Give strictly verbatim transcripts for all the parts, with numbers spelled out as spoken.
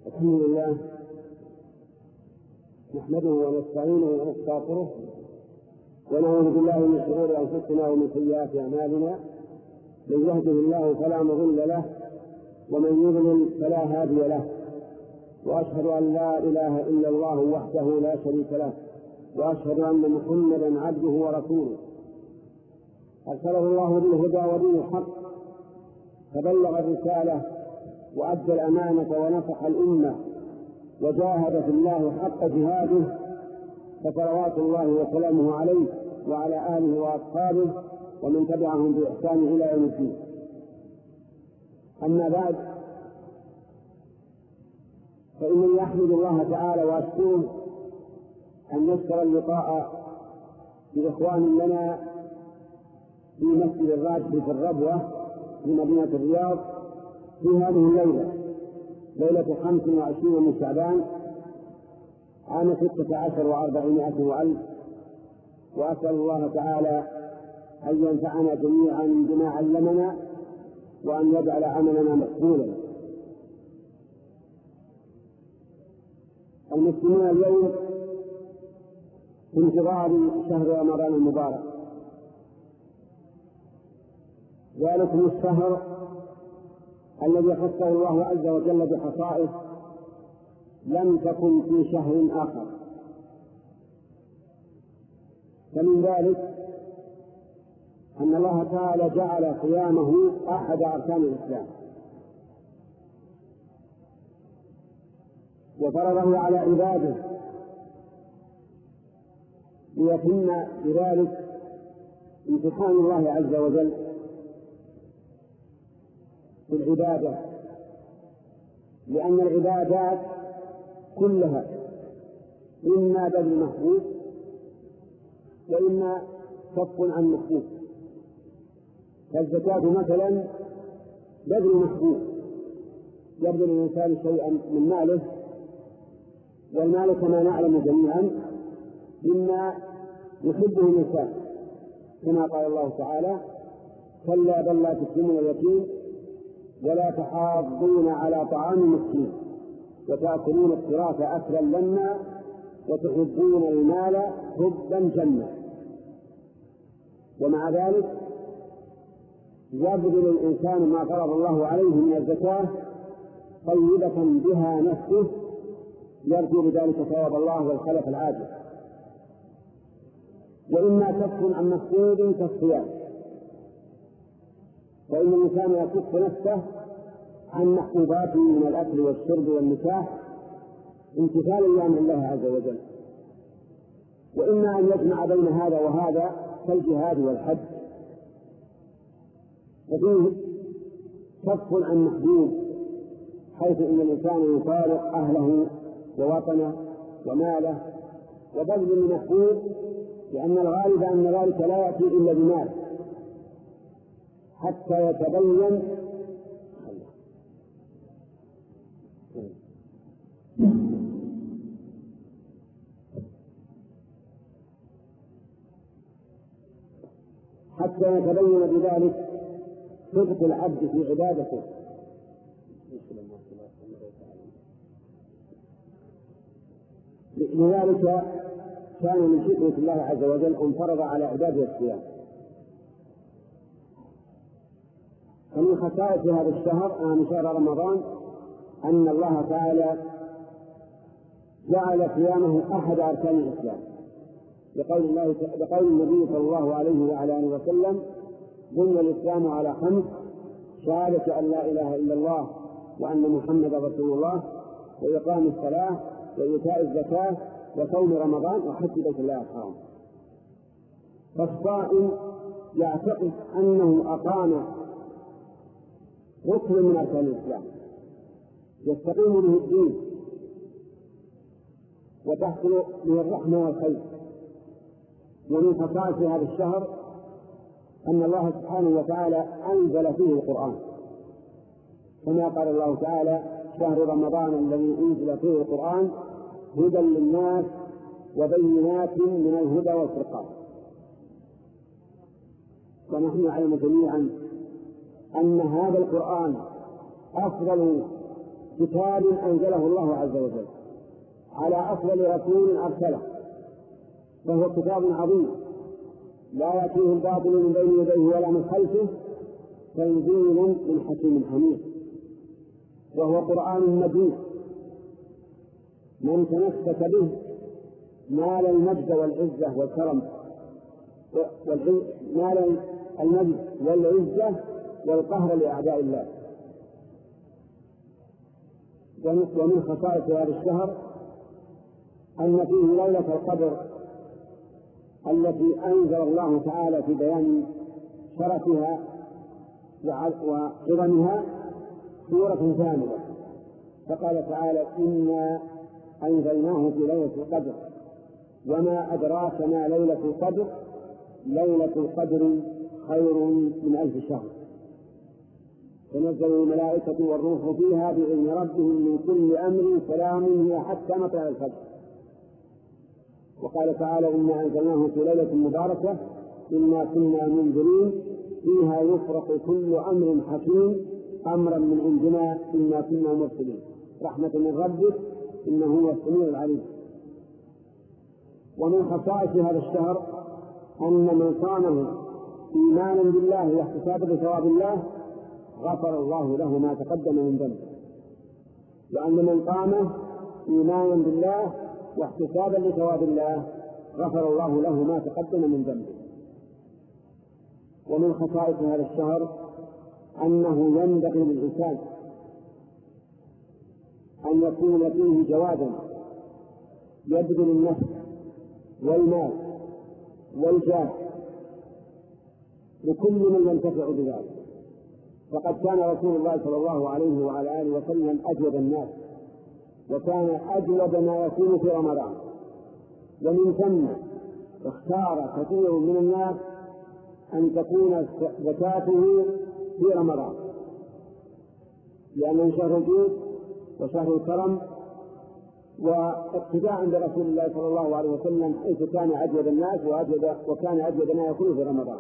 الحمد لله نحمده ونستعينه ونستغفره ونعوذ بالله من شرور أنفسنا ومن سيئات أعمالنا. من يهده الله فلا مضل له ومن يضلل فلا هادي له، وأشهد أن لا إله إلا الله وحده لا شريك له، وأشهد أن محمدا عبده ورسوله أرسله الله بالهدى ودين الحق فبلغ الرسالة وأدى الأمانة ونصح الأمة وجاهد في الله حق جهاده، فصلوات الله وسلامه عليه وعلى آله وأصحابه ومن تبعهم بإحسان إلى يوم الدين. أما بعد، فإنني أحمد الله تعالى وأشكره أن يسر اللقاء بإخوان لنا في مسجد الراشد في الربوة في مدينة الرياض في هذه الليلة، ليلة خمس وعشرين من شعبان عام ستة عشر وأربعمائة وألف. وأسأل الله تعالى أن ينفعنا جميعا بما علمنا وأن يجعل عملنا مقبولا. المسلمون اليوم في انتظار شهر رمضان المبارك، ذلكم الشهر الذي خصه الله عز وجل بخصائص لم تكن في شهر آخر. فمن ذلك أن الله تعالى جعل قيامه أحد أركان الإسلام، وفرضه على عباده ليتم بذلك امتحان الله عز وجل في العبادة، لأن العبادات كلها إما بذل محبوب وإما كف عن محبوب. فالزكاة مثلا بذل محبوب، يبذل الإنسان شيئا من ماله، والمال كما نعلم جميعا مما يحبه الإنسان، كما قال الله تعالى: كلا بل لا تكرمون اليتيم ولا تحاضون على طعام المسكين وتأكلون التراث أكلا لما وتحبون المال حبا جما. ومع ذلك يبذل الإنسان ما فرض الله عليه من الزكاة طيبة بها نفسه، يرجو بذلك ثواب الله والخلف العاجل. وإما كف عن مقصود كالصيام، فإن الإنسان يكف نفسه عن محبوباته من الأكل والشرب والنكاح امتثالا لأمر الله عز وجل. وإما أن يجمع بين هذا وهذا كالجهاد والحج، ففيه كف عن محبوب حيث إن الإنسان يفارق أهله ووطنه وماله وبذل من محبوب، لأن الغالب أن ذلك لا يأتي إلا بمال حتى يتبين حتى يتبين بذلك صدق العبد في عبادته. لذلك كان من حكمة الله عز وجل أن فرض على عباده الصيام. ومن خصائص هذا الشهر من شهر رمضان أن الله تعالى جعل صيامه أحد أركان الإسلام، بقول الله بقول النبي صلى الله عليه وعلى آله وسلم: بني الإسلام على خمس: شهادة أن لا إله إلا الله وأن محمدا رسول الله، وإقام الصلاة، وإيتاء الزكاة، وصوم رمضان، وحج بيت الله الحرام. فالصائم يعتقد أنه أقام ركن من أركان الإسلام يستقيم به الدين وتحصل به الرحمة والخير. ومن خصائص هذا الشهر أن الله سبحانه وتعالى أنزل فيه القرآن، كما قال الله تعالى: شهر رمضان الذي أنزل فيه القرآن هدى للناس وبينات من الهدى والفرقان. ونحن نعلم جميعا أن هذا القرآن أفضل كتاب أنزله الله عز وجل على أفضل رسول أرسله، فهو كتاب عظيم لا يأتيه الباطل من بين يديه ولا من خلفه، تنزيل من حكيم حميد، وهو قرآن مجيد من تمسك به نال المجد والعزة والكرم، نال المجد والعزة والقهر لأعداء الله. ومن خصائص هذا الشهر أن فيه ليلة القدر التي أنزل الله تعالى في بيان شرفها وعظمها سورة كاملة، فقال تعالى: إنا أنزلناه في ليلة القدر وما أدراك ما ليلة القدر ليلة القدر خير من ألف شهر، تنزل الملائكة والروح فيها بإذن ربهم من كل أمر سلام هي حتى مطلع الفجر. وقال تعالى: إنا أنزلناه في ليلة مباركة إنا كنا منذرين فيها يفرق كل أمر حكيم أمرا من عندنا إنا كنا مرسلين رحمة من ربك إنه هو السميع العليم. ومن خصائص هذا الشهر أن من صامه إيمانا بالله واحتسابا لثواب الله غفر الله له ما تقدم من ذنبه، وأن من قامه إيمانا بالله واحتسابا لثواب الله غفر الله له ما تقدم من ذنبه. ومن خصائص هذا الشهر أنه ينبغي للإنسان أن يكون فيه جوادا يبذل النفس والمال والجاه لكل من ينتفع بذلك، فقد كان رسول الله صلى الله عليه وعلى آله وسلم أجود الناس، وكان أجود ما يكون في رمضان، ومن ثم اختار كثير من الناس أن تكون زكاته في رمضان، لأنه شهر الجود وشهر الكرم، واقتداء برسول الله صلى الله عليه وسلم حيث كان أجود الناس وأجود وكان أجود ما يكون في رمضان.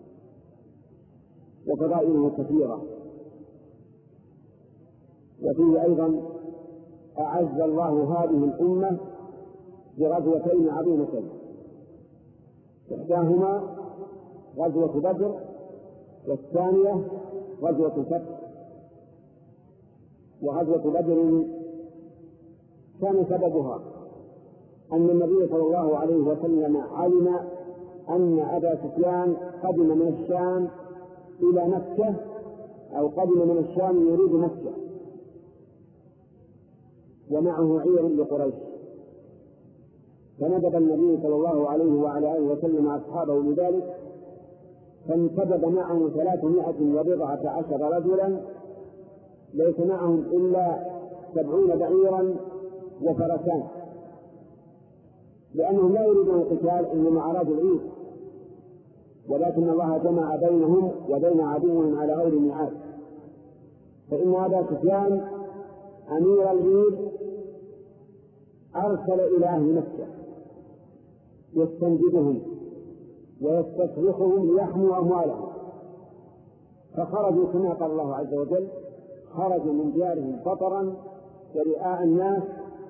وفضائله كثيرة. وفيه أيضا أعز الله هذه الأمة بغزوتين عظيمتين، إحداهما غزوة بدر والثانية غزوة الفتح. وغزوة بدر كان سببها أن النبي صلى الله عليه وسلم علم أن أبا سفيان قدم من الشام إلى مكة، أو قدم من الشام يريد مكة ومعه عير لقريش، فندب النبي صلى الله عليه وعلى آله وسلم أصحابه لذلك، فانتدب معه ثلاثمائة وبضعة عشر رجلا ليس معهم إلا سبعون بعيرا وفرسان، لأنهم لا يريدون القتال إنما أرادوا العيد، ولكن الله جمع بينهم وبين عدوهم على غير ميعاد. فإن أبا سفيان أمير العيد أرسل إلى أهل مكة يستنجدهم ويستصرخهم ليحموا أموالهم، فخرجوا كما قال الله عز وجل: خرجوا من ديارهم بطرا ورئاء الناس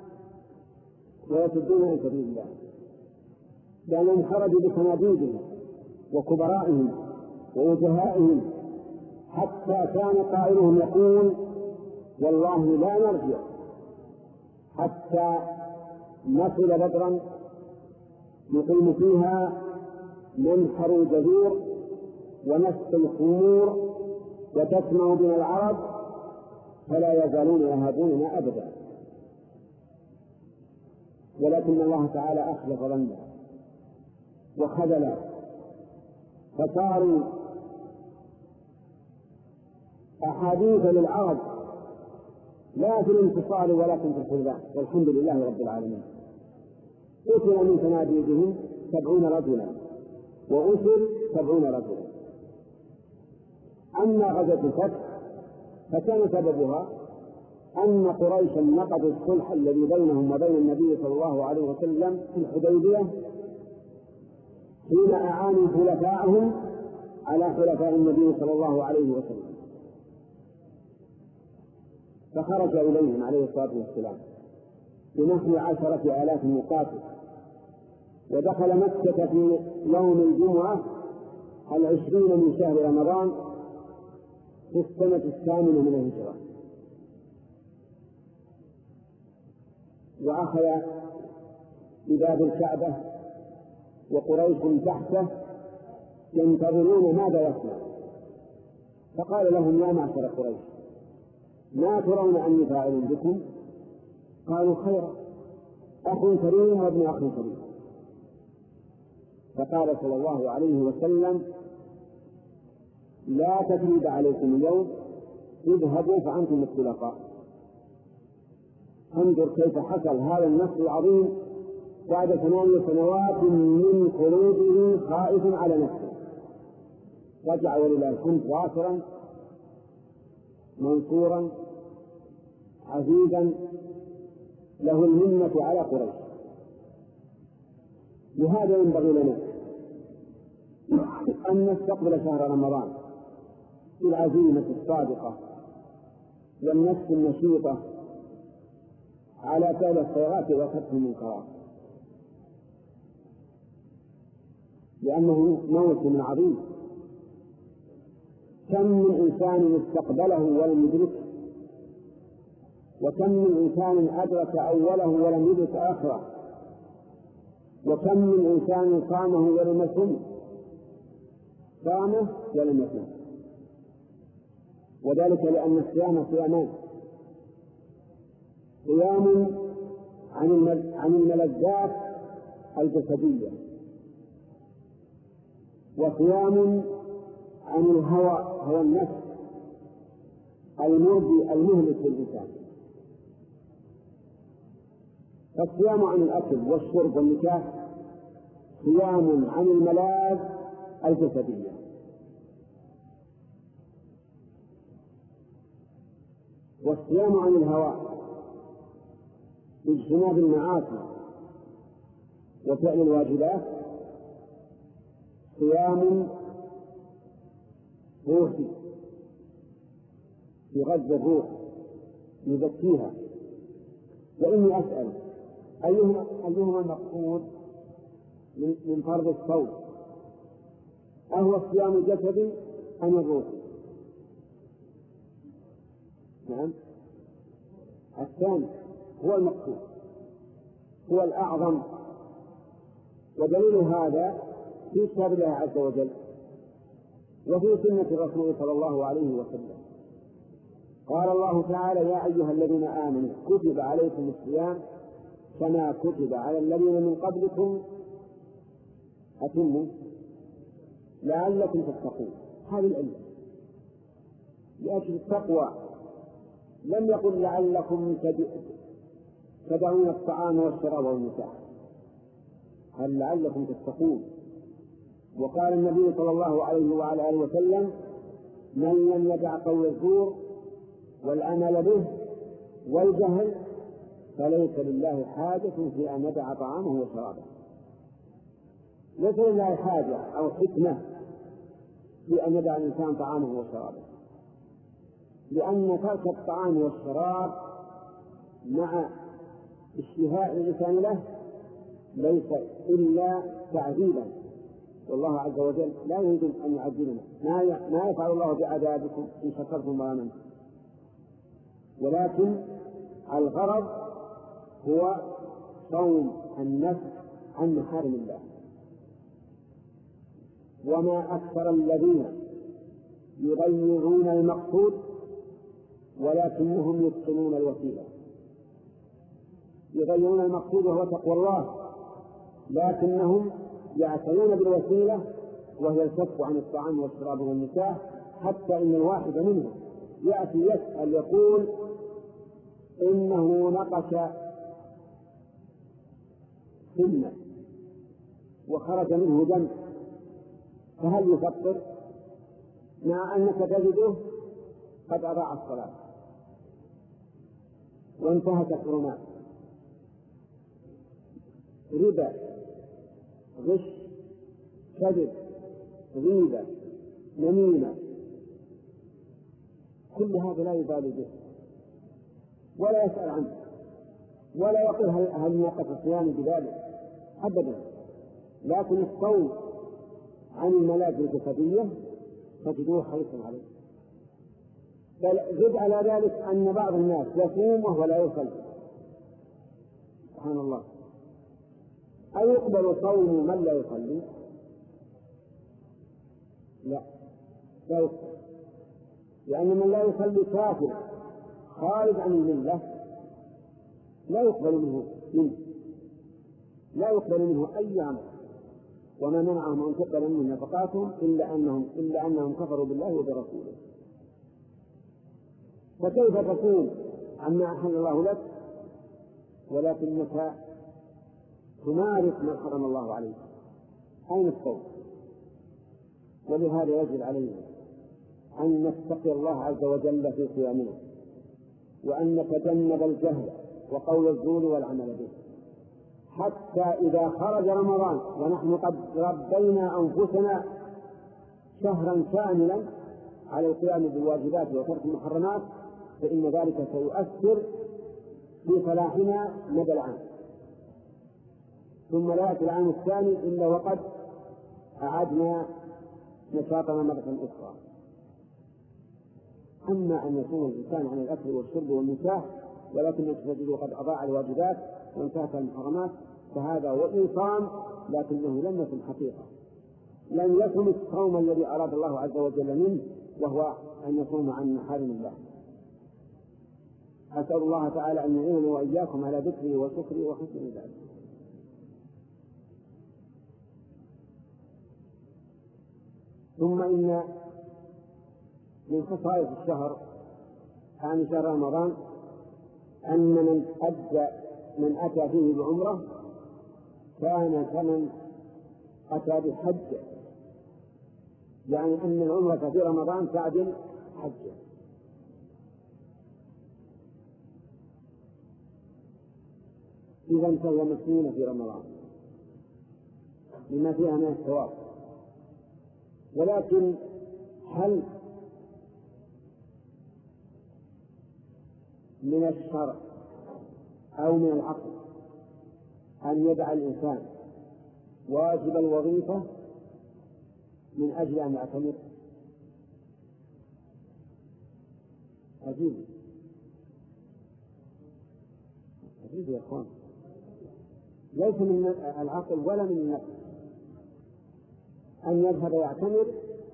ويصدون عن سبيل الله، لأنهم خرجوا بصناديدهم وكبرائهم ووجهائهم، حتى كان قائلهم يقول: والله لا نرجع حتى نصل بدرا نقيم فيها منحر الجزور ونسقي الخمور وتسمع بنا العرب فلا يزالون يهابوننا أبدا. ولكن الله تعالى أخلف ظنه وخذل، فصاروا أحاديث للعرب لا في الانتصار ولكن في الخذلان، والحمد لله رب العالمين. قتل من صناديدهم سبعون رجلا وأسر سبعون رجلا. أما غزوة الفتح فكان سببها أن قريشا نقضوا الصلح الذي بينهم وبين النبي صلى الله عليه وسلم في الحديبية حين أعانوا خلفاءهم على خلفاء النبي صلى الله عليه وسلم، فخرج إليهم عليه الصلاة والسلام بنحو عشرة آلاف مقاتل، ودخل مكة في يوم الجمعة العشرين من شهر رمضان في السنة الثامنة من الهجرة، وأخذ بباب الكعبة وقريش تحته ينتظرون ماذا يصنع، فقال لهم: يا معشر قريش، ما ترون أني فاعل بكم؟ قالوا: خيرا، أخ كريم وابن أخ كريم. فقال صلى الله عليه وسلم: لا تثريب عليكم اليوم، اذهبوا فأنتم الطلقاء. انظر كيف حصل هذا النصر العظيم بعد ثمان سنوات من خروجه خائف على نفسه، رجع ولله الحمد ظافرا منصورا عزيزا له المنة على قريش. لهذا ينبغي لنا أن نستقبل شهر رمضان بالعزيمة الصادقة والنفس النشيطة على فعل الخيرات وترك المنكرات، لأنه موسم عظيم. كم من إنسان استقبله ولم يدركه، وكم من إنسان أدرك أوله ولم يدرك آخره، وكم من إنسان صامه ولم يصم، صامه ولم يصم، وذلك لأن الصيام صيامان: صيام عن الملذات الجسدية، وصيام عن الهوى هو النفس المرضي المهلك للإنسان. فالصيام عن الأكل والشرب والنكاح صيام عن الملاذ الجسدية، والصيام عن الهوى باجتناب المعاصي وفعل الواجبات صيام روحي يغذي الروح يزكيها. وإني أسأل: أيهما أيهما المقصود من فرض الصوم؟ أهو الصيام الجسدي أم الروحي؟ نعم، الثاني هو المقصود، هو الأعظم. ودليل هذا في كتاب الله عز وجل وفي سنة الرسول صلى الله عليه وسلم. قال الله تعالى: يا أيها الذين آمنوا كتب عليكم الصيام كما كتب على الذين من قبلكم أتموا لعلكم تتقون. هذه العلة لأجل التقوى، لم يقل لعلكم تدعون الطعام والشراب والنكاح، هل لعلكم تتقون. وقال النبي صلى الله عليه وعلى آله وسلم: من لم يدع قول الزور والعمل به والجهل فليس لله حاجة في أن يدع طعامه وشرابه. ليس لله حاجة أو حكمة في أن يدع الإنسان طعامه وشرابه، لأن ترك الطعام والشراب مع اشتهاء الإنسان له ليس إلا تعذيبا، والله عز وجل لا يريد أن يعذبنا. ما يفعل الله بعذابكم إن شكرتم وآمنتم، ولكن الغرض هو صوم النفس عن محارم الله. وما أكثر الذين يضيعون المقصود ولكنهم يتقنون الوسيلة. يضيعون المقصود وهو تقوى الله، لكنهم يعتنون بالوسيلة وهي الكف عن الطعام والشراب والنكاح، حتى إن الواحد منهم يأتي يسأل يقول: إنه نقش سنة وخرج منه دم، فهل يفطر؟ مع أنك تجده قد أضاع الصلاة وانتهت الحرمات. ربا، غش، كذب، غيبة، نميمة، كل هذا لا يبالي به، ولا يسأل عنه ولا يقول هل, هل ناقص الصيام بذلك أبدا. لكن الصوم عن الملاذ الجسدية تجدوه حريصا عليه. بل زد على ذلك أن بعض الناس يصوم وهو لا يصلي، سبحان الله. أيقبل صوم من لا يصلي؟ لا، لا يقبل، لأن من لا يصلي كافر خارج عن الملة لا يقبل منه منه لا يقبل منه أي عمل، وما منعهم أن تقبل منهم نفقاتهم إلا أنهم إلا أنهم كفروا بالله وبرسوله. فكيف تصوم عما أحل الله لك ولكنك تمارس ما حرم الله عليك؟ أين الصوم؟ ولهذا يجب علينا أن نتقي الله عز وجل في صيامنا، وأن نتجنب الجهل وقول الزور والعمل به، حتى إذا خرج رمضان ونحن قد ربينا أنفسنا شهرا كاملا على القيام بالواجبات وترك المحرمات، فإن ذلك سيؤثر في صلاحنا مدى العام، ثم لا يأتي العام الثاني إلا وقد أعدنا نشاطنا مرة أخرى. أما أن يكون الإنسان عن الأكل والشرب والنكاح ولكن يجد قد أضاع الواجبات وانتهك المحرمات فهذا وإن صام لكنه لم يكن حقيقة، لم يكن الصوم الذي أراد الله عز وجل منه، وهو أن يصوم عن محارم الله. أسأل الله تعالى أن يعيننا وإياكم على ذكره وشكره وحسن عبادته. ثم إن من خصائص الشهر عن شهر رمضان أن من أدى من أتى فيه بعمرة كان كمن أتى بحج، يعني أن العمرة في رمضان تعدل حجة. إذا فهو مسنون في رمضان لما فيها من الثواب. ولكن هل من الشرع أو من العقل أن يدع الإنسان واجب الوظيفة من أجل أن يعتمر؟ عجيب عجيب يا أخوان، ليس من العقل ولا من النفس أن يذهب يعتمر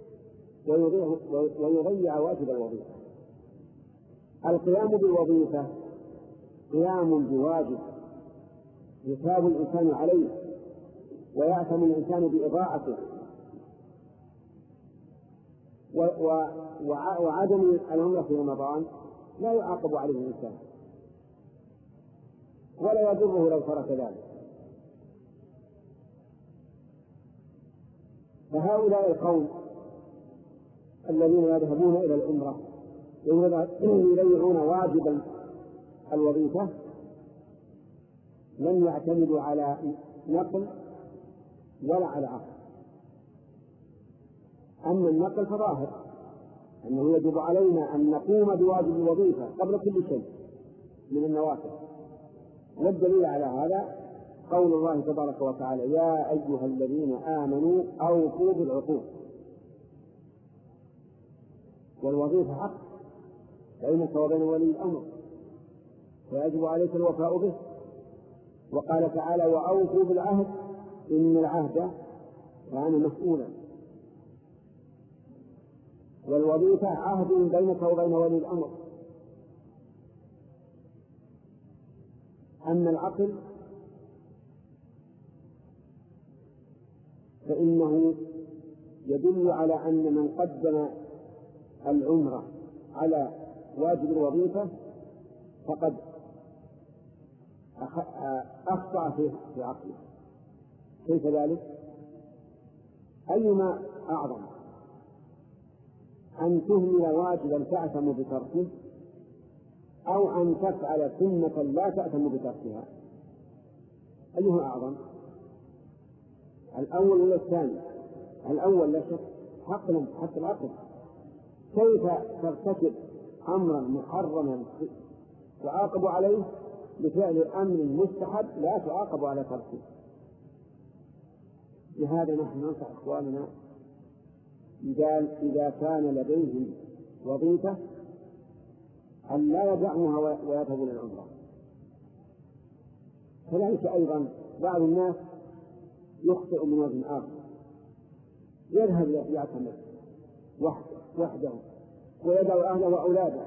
ويضيع واجب الوظيفة. القيام بالوظيفة قيام بواجب يثاب الإنسان عليه ويعتم الإنسان بإضاعته، وعدم العمرة في رمضان لا يعاقب عليه الإنسان ولا يضره لو ترك ذلك. فهؤلاء القوم الذين يذهبون إلى العمرة ويضيعون واجبا الوظيفة لن يعتمدوا على نقل ولا على عقل. أما النقل فظاهر أنه يجب علينا أن نقوم بواجب الوظيفة قبل كل شيء من النوافل، والدليل على هذا قول الله تبارك وتعالى: يا أيها الذين آمنوا أوفوا بالعقود. والوظيفة حق بينك وبين ولي الأمر ويجب عليك الوفاء به. وقال تعالى: وأوفوا بالعهد إن العهد كان مسؤولا. والوظيفة عهد بينك وبين ولي الأمر. أما العقل فإنه يدل على أن من قدم العمرة على واجب الوظيفة فقد أخطأ في عقله. كيف ذلك؟ أيما أعظم، أن تهمل واجبا تأثم بتركه أو أن تفعل سنة لا تأثم بتركها؟ أيها أعظم، الأول ولا الثاني؟ الأول لا شك حقا حتى العقل. كيف ترتكب أمرا محرما تعاقب عليه بفعل أمر مستحب لا تعاقب على تركه. لهذا نحن ننصح إخواننا إذا كان لديهم وظيفة أن لا يدعوها ويذهبوا إلى العمرة. كذلك أيضا بعض الناس يخطئ من وجه آخر، يذهب يعتمر وحده ويدعو أهله وأولاده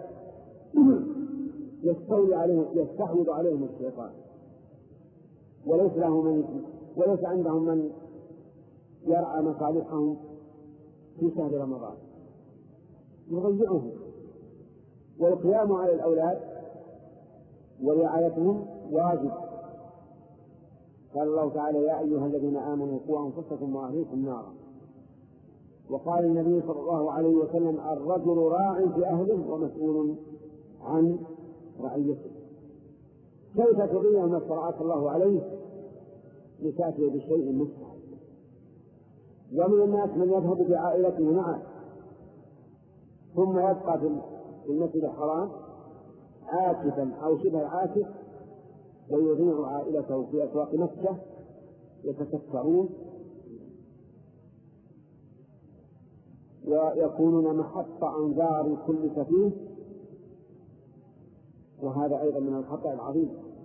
يستولي عليهم يستحوذ عليهم الشيطان، وليس له من وليس عندهم من يرعى مصالحهم في شهر رمضان، يضيعهم. والقيام على الأولاد ورعايتهم واجب. قال الله تعالى: يا أيها الذين آمنوا قوا أنفسكم وأهليكم نارا. وقال النبي صلى الله عليه وسلم: الرجل راع في أهله ومسؤول عن رعيته. كيف تضيع ما افترض الله عليه لتأتي بشيء مستحب؟ ومن الناس من يذهب بعائلته معه ثم يبقى في المسجد الحرام عاكفا أو شبه عاكف، ويضيع عائلته في أسواق مكة يتكثرون ويكونون محط أنظار كل سفيه، وهذا أيضا من الخطأ العظيم.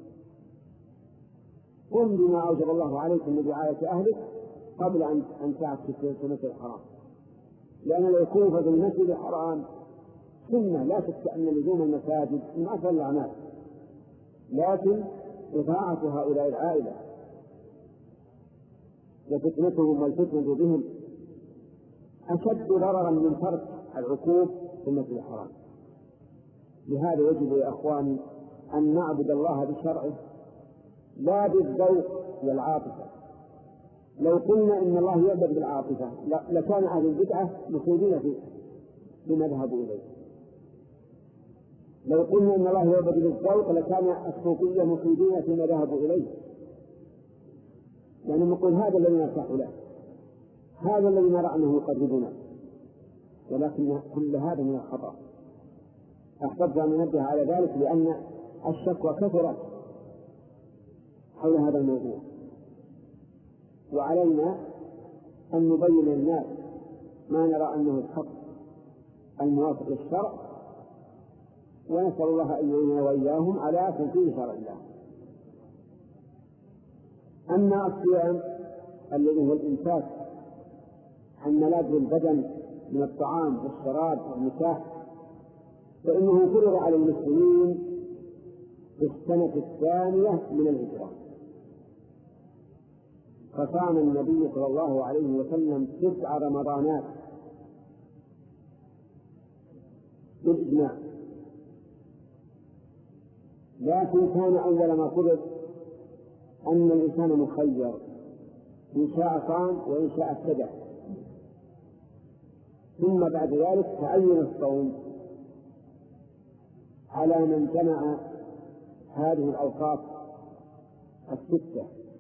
قم بما أوجب الله عليك من رعاية أهلك قبل أن تعكس في المسجد الحرام، لأن الوقوف في المسجد الحرام سنة، لا شك أن لزوم المساجد من أفضل الأعمال، لكن إطاعة هؤلاء العائلة وفتنتهم والفتنة بهم أشد ضررا من ترك العقوف في المسجد الحرام. لهذا يجب يا أخواني أن نعبد الله بشرعه لا بالذوق والعاطفة. لو قلنا إن الله يعبد بالعاطفة لكان أهل البدعة مصيبين فيما ذهبوا إليه. لو قلنا إن الله يعبد بالذوق لكان الصوفية مصيبين فيما ذهبوا إليه، يعني نقول هذا الذي نرتاح له، هذا الذي نرى أنه يقربنا، ولكن كل هذا من الخطأ. أحببت أن ننبه على ذلك لأن الشكوى كثرت حول هذا الموضوع، وعلينا أن نبين للناس ما نرى أنه الحق الموافق للشرع، ونسأل الله أن يعيننا وإياهم على تنفيذ شرع الله. أما الصيام الذي هو الإمساك عن ملاذ البدن من الطعام والشراب والنكاح، فإنه فرض على المسلمين في السنة الثانية من الهجرة، فصام النبي صلى الله عليه وسلم تسع رمضانات بالإجماع، لكن كان أول ما فرض أن الإنسان مخير، إن شاء صام وإن شاء ابتدع، ثم بعد ذلك تعين الصوم على من جمع هذه الأوصاف الستة: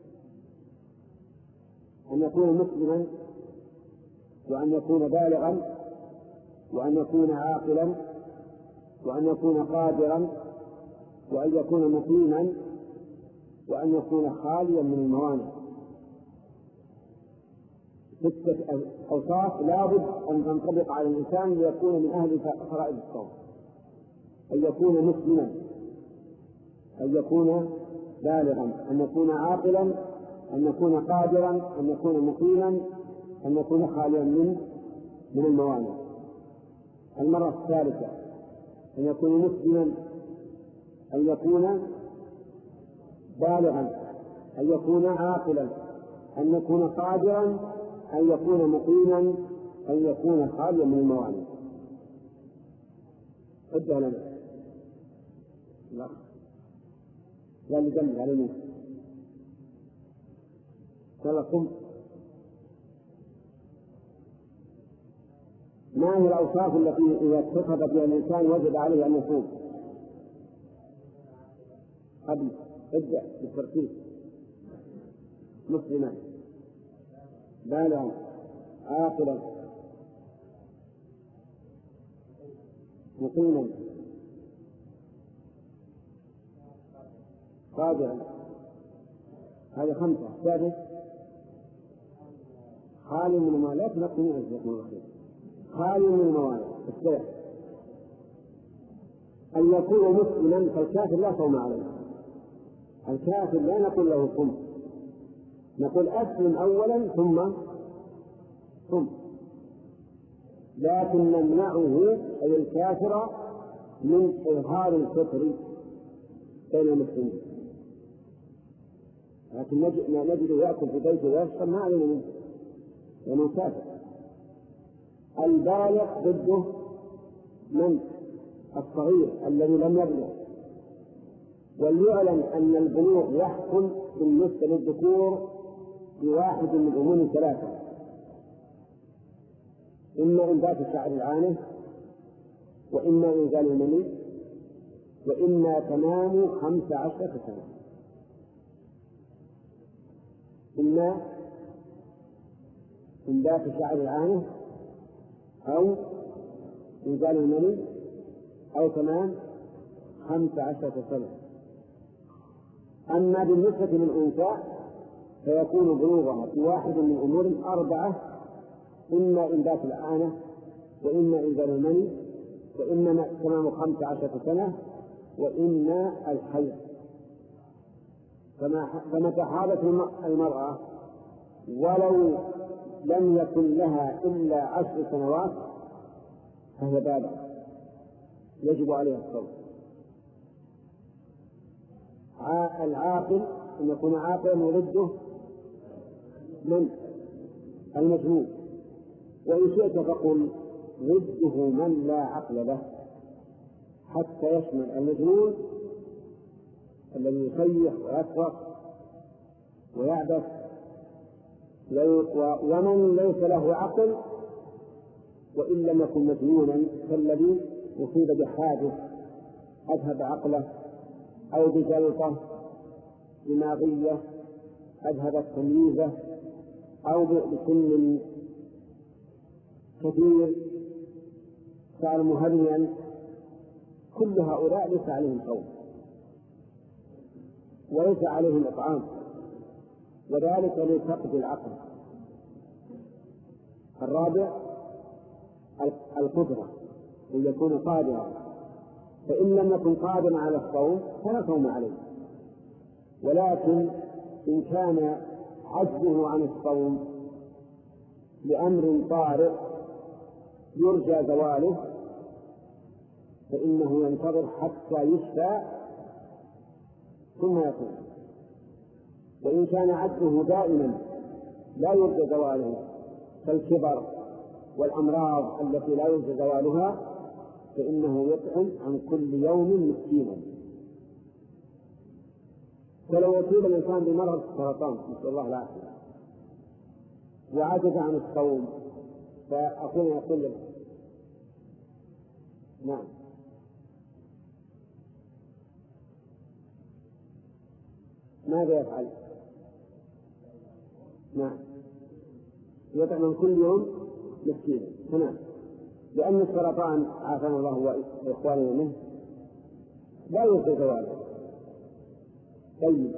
أن يكون مسلما، وأن يكون بالغا، وأن يكون عاقلا، وأن يكون قادرا، وأن يكون مقيما، وأن يكون خاليا من الموانع. ستة أوصاف لا بد أن تنطبق على الإنسان ليكون من أهل فرائض الصوم: أن يكون مسلما، أن يكون بالغا، أن يكون عاقلا، أن يكون قادرا، أن يكون مقيما، أن يكون خاليا من من الموانع. المرة الثالثة أن يكون مسلما، أن يكون بالغا، أن يكون عاقلا، أن يكون قادرا، أن يكون مقيما، أن يكون خاليا من الموانع. عدها لنا. لا لا نجمع علينا سلكم. ما هي الأوصاف التي إذا اتصف بها الإنسان وجب عليه أن يصوم؟ قبل ابدأ بالترتيب: مسلما، بالغا، عاقلا، مقيما، رابعا هذه خمسة. سادس خالي من الموالات، نقل من أجزاء خالي من الموالات. السادس أن يكون مسلما، فالكافر لا صوم عليه. الكافر لا نقول له صم، نقول أسلم أولا ثم ثم لكن نمنعه أي الكافر من إظهار الفطر بين المسلمين، لكن نجد يأكل في بيته ويشرب ما علينا منه ومن كافر. البالغ ضده من؟ الصغير الذي لم يبلغ. وليعلم أن البلوغ يحصل بالنسبة للذكور بواحد من أمور ثلاثة: إما إنبات شعر العانة، وإما إنزال المني، وإما تمام خمس عشرة سنة. إما إنبات شعر العانة أو إنزال المني أو تمام خمس عشرة سنة. أما بالنسبة للأنثى فيكون بلوغها بواحد من أمور أربعة: إما إنبات العانة، وإما إنزال المني، وإما تمام خمس عشرة سنة، وإما الحيض. فمتى حاضت المرأة ولو لم يكن لها إلا عشر سنوات فهي بالغة يجب عليها الصوم. العاقل أن يكون عاقلا وضده من؟ المجنون. وإن شئت فقل ضده من لا عقل له، حتى يشمل المجنون الذي يخيح ويسرق ويعبث، ومن ليس له عقل وإن لم يكن مجنونا كالذي يصيب بحادث أذهب عقله، أو بجلطة دماغية أذهبت تمييزه، أو بسن كثير صار مهنيا. كل هؤلاء ليس عليهم صوم وليس عليهم إطعام، وذلك لفقد العقل. الرابع القدرة، أن يكون قادرا، فإن لم يكن قادرا على الصوم فلا صوم عليه. ولكن إن كان عجزه عن الصوم لأمر طارئ يرجى زواله فإنه ينتظر حتى يشفى ثم يصوم. وإن كان عجزه دائما لا يرجى زواله كالكبر والأمراض التي لا يرجى زوالها فإنه يطعم عن كل يوم مسكينا. ولو يصيب الإنسان بمرض السرطان نسأل الله العافية وعجز عن الصوم فأقول يقول له نعم ماذا يفعل؟ نعم يطعم من كل يوم مسكينا. تمام. لأن السرطان عافانا الله وإخواننا منه لا يرجى زواله. طيب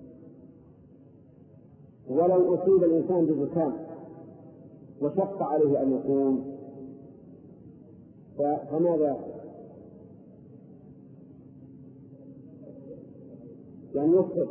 ولو أصيب الإنسان بزكام وشق عليه أن يصوم فماذا؟ يعني يفطر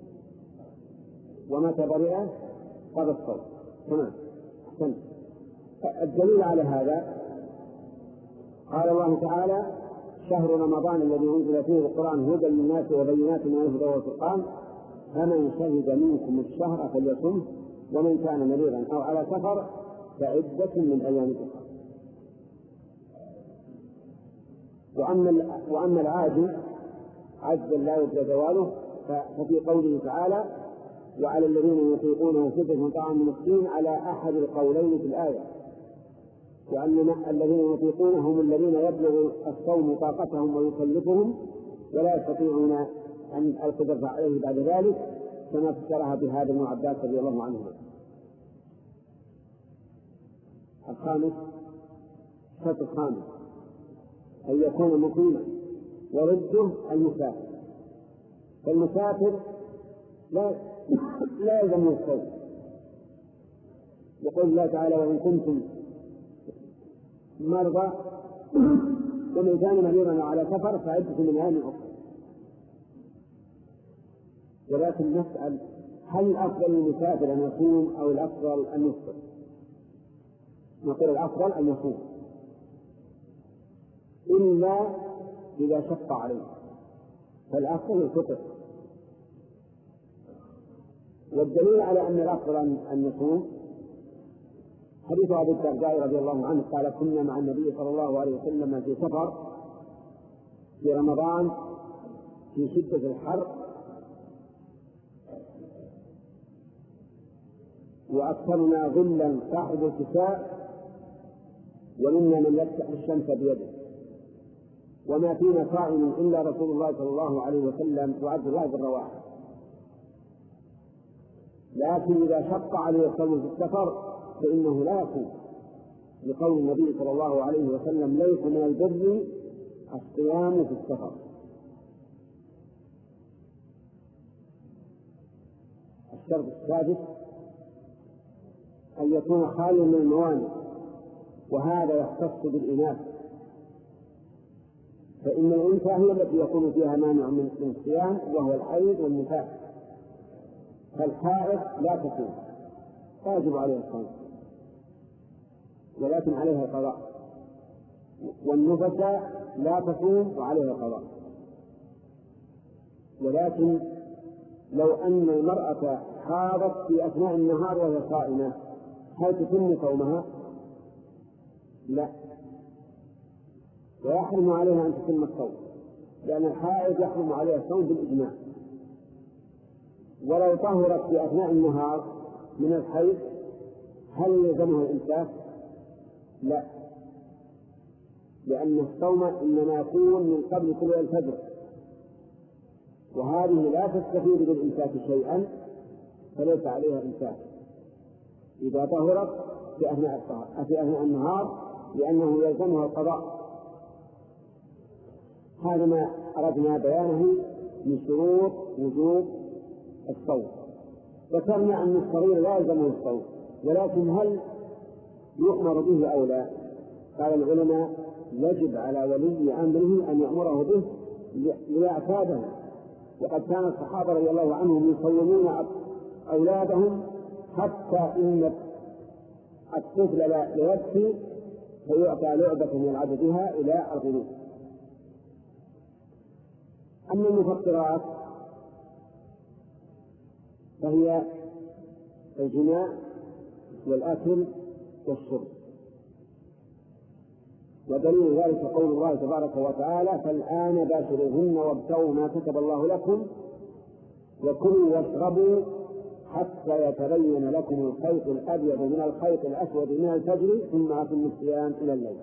ومتى برئ قضى الصوم. تمام. أحسنت. الدليل على هذا قال الله تعالى: شهر رمضان الذي أنزل فيه القرآن هدى للناس وبينات من الهدى والفرقان فمن شهد منكم الشهر فليصمه ومن كان مريضا أو على سفر فعدة من أيام أخرى. وأما وأما العاجز عجزا لا يرجى زواله ففي قوله تعالى: وعلى الذين يطيقونه فدية طعام مسكين على أحد القولين في الآية، وأن الذين يطيقونه هم الذين يبلغ الصوم طاقتهم ويكلفهم ولا يستطيعون أن القدرة عليه بعد ذلك، كما فسرها بهذا ابن عباس رضي الله عنهما. الخامس الشرط الخامس أن يكون مقيما، ورده المسافر، فالمسافر لا لا يلزم الصوم، يقول الله تعالى: وإن كنتم مرضى ومن كان مريضا على سفر فعدة من أيام أخرى. ولكن نسأل: هل الأفضل للمسافر أن يصوم أو الأفضل أن يفطر؟ نقول الأفضل أن يصوم، إلا إذا شق عليه فالأفضل الفطر. والدليل على أن الأفضل أن يصوم حديث أبي الدرداء رضي الله عنه قال: كنا مع النبي صلى الله عليه وسلم في سفر في رمضان في شدة الحر، وأكثرنا ظلا صاحب الكساء، ومنا من يفتح الشمس بيده، وما فينا صائم إلا رسول الله صلى الله عليه وسلم وعبد الله بن رواحة. لكن إذا شق عليه الصوم في السفر فإنه لا يصوم، لقول النبي صلى الله عليه وسلم: ليس من البر الصيام في السفر. الشرط السادس أن يكون خاليا من الموانع، وهذا يختص بالإناث، فإن الأنثى هي التي يكون فيها مانع من الصيام وهو الحيض والنفاس، فالحائض لا تصوم واجب عليها الصوم ولكن عليها القضاء، والنفساء لا تصوم وعليها القضاء. ولكن لو أن المرأة حاضت في أثناء النهار وهي صائمة هل تتم صومها؟ لا، ويحرم عليها أن تتم الصوم، لأن الحائض يحرم عليها الصوم بالإجماع. ولو طهرت في أثناء النهار من الحيض هل يلزمها الإمساك؟ لا، لأن الصوم إنما يكون من قبل طلوع الفجر، وهذه لا تستفيد بالإمساك شيئا، فليس عليها إمساك إذا طهرت في أثناء في أثناء النهار، لأنه يلزمها القضاء. هذا ما أردنا بيانه من شروط وجوب الصوم. ذكرنا أن الصغير لا يلزمه الصوم، ولكن هل يؤمر به أو لا؟ قال العلماء: يجب على ولي أمره أن يأمره به ليعتاده، وقد كان الصحابة رضي الله عنهم يصومون أولادهم حتى إن الطفل لا يبكي فيعطى لعبة يلعب بها إلى الغروب. أما المفطرات فهي الجماع والأكل والشرب، ودليل ذلك قول الله تبارك وتعالى: فالآن باشروهن وابتغوا ما كتب الله لكم وكلوا واشربوا حتى يتبين لكم الخيط الأبيض من الخيط الأسود من الفجر ثم أتموا الصيام إلى الليل.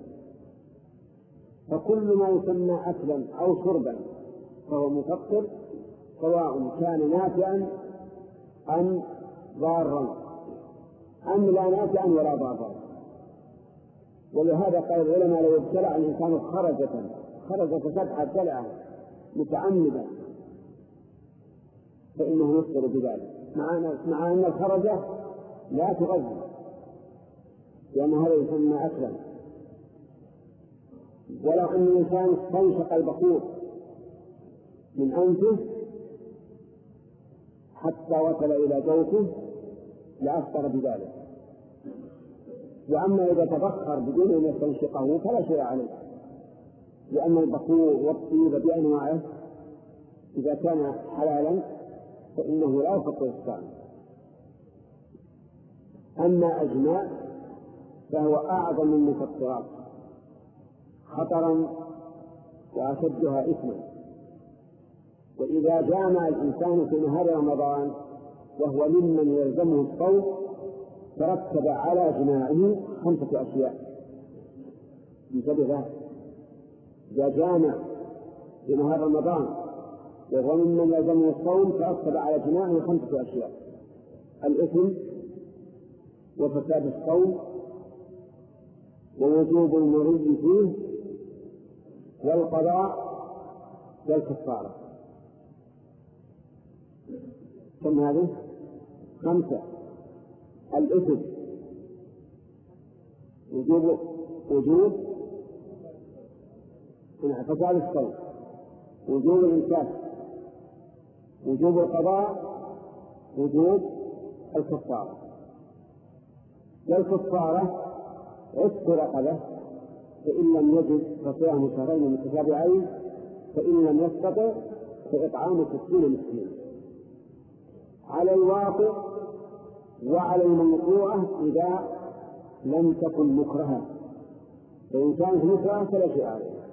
فكل ما يسمى أكلا أو شربا فهو مفطر، سواء كان نافعا أم ضارا أم لا نافعا ولا ضارا. ولهذا قال العلماء: لو ابتلع الإنسان خرجة خرجة سبعة ابتلعها متعمدا فإنه يفطر بذلك، مع أن الخرجة لا تغذي، لأن هذا يسمى أكلا. ولو أن الإنسان استنشق البخور من أنفه حتى وصل إلى جوفه لأفطر بذلك. وأما إذا تبخر بدون أن يستنشقه فلا شيء عليه، لأن البخور والطيب بأنواعه إذا كان حلالا فإنه لا يفطر الصائم. أما أجماع فهو أعظم من المفطرات خطرا وأشدها إثما. وإذا جامع الإنسان في نهار رمضان وهو ممن يلزمه الصوم ترتب على جماعه خمسة أشياء بسبب إذا جامع في نهار رمضان وهو ممن يلزمه الصوم ترتب على جماعه خمسة أشياء: الإثم وفساد الصوم ووجوب المري فيه والقضاء والكفارة. كم هذه؟ خمسة. الإثم وجوب وجوب فساد الصوم، وجوب الإمساك، وجوب القضاء، وجوب الكفارة. والكفارة عتق رقبة، فإن لم يجد فصيام شهرين متتابعين، فإن لم يستطع فإطعام ستين مسكينا، على الواقع وعلى الموقوعة إذا لم تكن مكرها، فإن كانت مكرها فلا شيء عليها.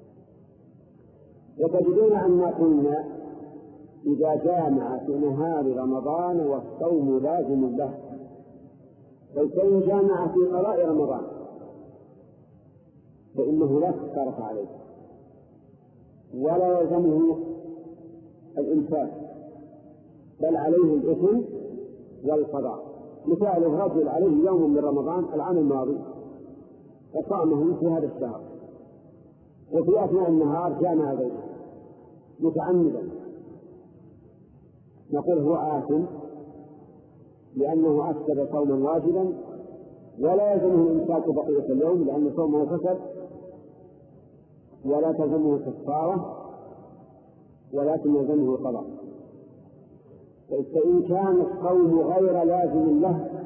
وتجدون أن قلنا إذا جامع في نهار رمضان والصوم لازم له، فإن جامع في قضاء رمضان فإنه لا كفارة عليه ولا يلزمه الإمساك، بل عليه الإثم والقضاء. مثال الرجل عليه يوم من رمضان العام الماضي وصامه في هذا الشهر، وفي أثناء النهار جامع بينه متعمدا، نقول هو آثم لأنه أفسد صوما واجبا، ولا يلزمه الإمساك بقية اليوم لأن صومه فسد، ولا تلزمه كفارة ولكن يلزمه القضاء. فإن كان الصوم غير لازم له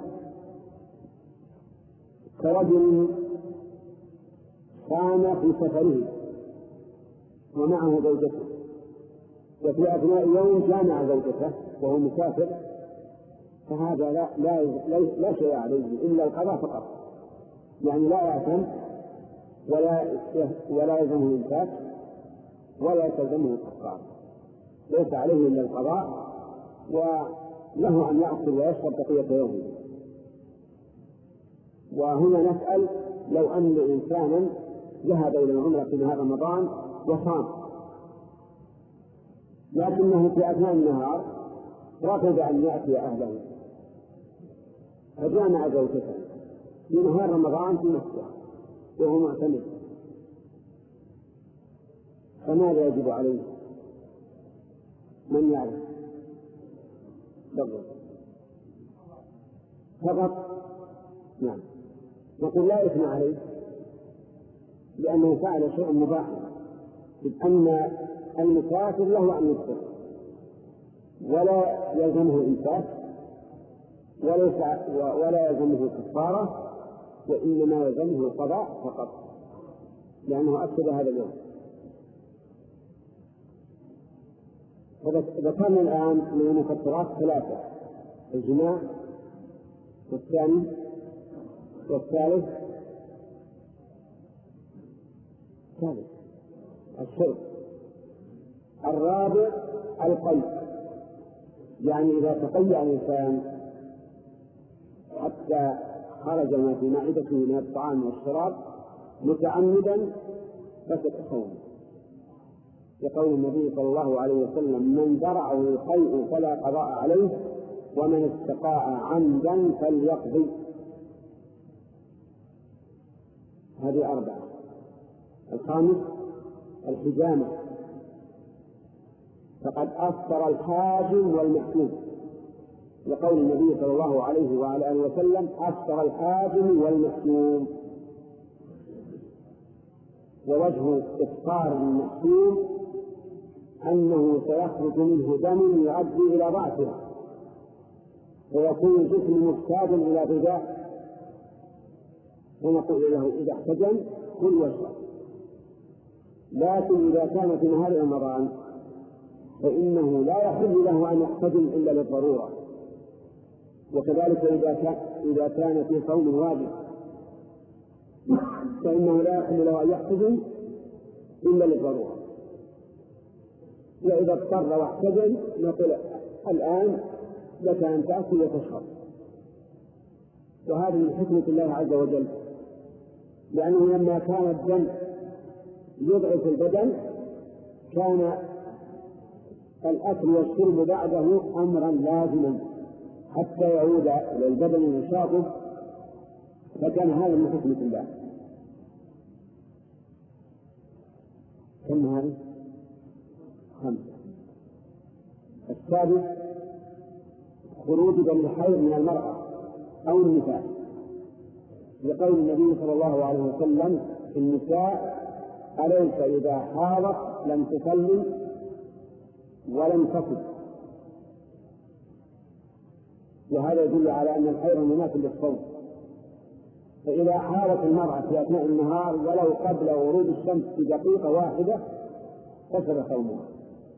كرجل صام في سفره ومعه زوجته، وفي أثناء يوم جامع زوجته وهو مسافر، فهذا لا, لا, لا, لا شيء عليه إلا القضاء فقط، يعني لا يأثم ولا ولا يلزمه الإمساك ولا تلزمه الكفارة، ليس عليه إلا القضاء، وله أن يأكل ويشرب بقية يومه. وهنا نسأل لو أن إنسانا ذهب إلى العمرة في نهار رمضان وصام، لكنه في أثناء النهار رفض أن يأتي أهله فجامع زوجته في نهار رمضان في مكة وهو معتمد، فماذا يجب عليه؟ من يعرف؟ بالضبط فقط. نعم، نقول لا إثم عليه لأنه فعل شيء مباح، إذ أن المسافر له أن يفطر ولا يلزمه الإمساك وليس ولا يلزمه كفارة، وإنما يلزمه القضاء فقط لأنه أفسد هذا اليوم. ذكرنا الآن من المفطرات ثلاثة: الجماع، والثاني والثالث ثالث الشرب، الرابع القيء، يعني إذا تقيأ الإنسان حتى خرج ما في معدته من الطعام والشراب متعمدا فسد صومه، يقول النبي صلى الله عليه وسلم: من درعه القيء فلا قضاء عليه، ومن استقاء عمدا فليقضي. هذه أربعة. الخامس الحجامة، فقد أفطر الحاجم والمحجوم، لقول النبي صلى الله عليه وعلى آله وسلم: أفطر الحاجم والمحجوم. ووجه إفطار المحجوم أنه سيخرج منه دم يؤدي إلى ضعفه ويكون الجسم محتاج إلى غذاء، ونقول له: إذا احتجم كل واشرب. لكن إذا كان في نهار رمضان فإنه لا يحل له أن يحتجم إلا للضرورة، وكذلك إذا كان إذا كان في صوم واجب فإنه لا يحل له أن يحتجم إلا للضرورة. وإذا اضطر واحتجم نقول: الآن لك أن تأكل وتشرب. وهذه من حكمة الله عز وجل، لأنه لما كان الدم يضعف البدن كان الأكل والشرب بعده أمرا لازما حتى يعود إلى البدن نشاطه، فكان هذا من حكمة الله. كم هذه؟ خمسة. السادس خروج دم الحيض من المرأة أو النساء، لقول النبي صلى الله عليه وسلم: النساء أليس إذا حاضت لم تصلي ولم تصم. وهذا يدل على أن الحيض مناسب للصوم، فإذا حاضت المرأة في أثناء النهار ولو قبل غروب الشمس بدقيقة واحدة فسد صومها،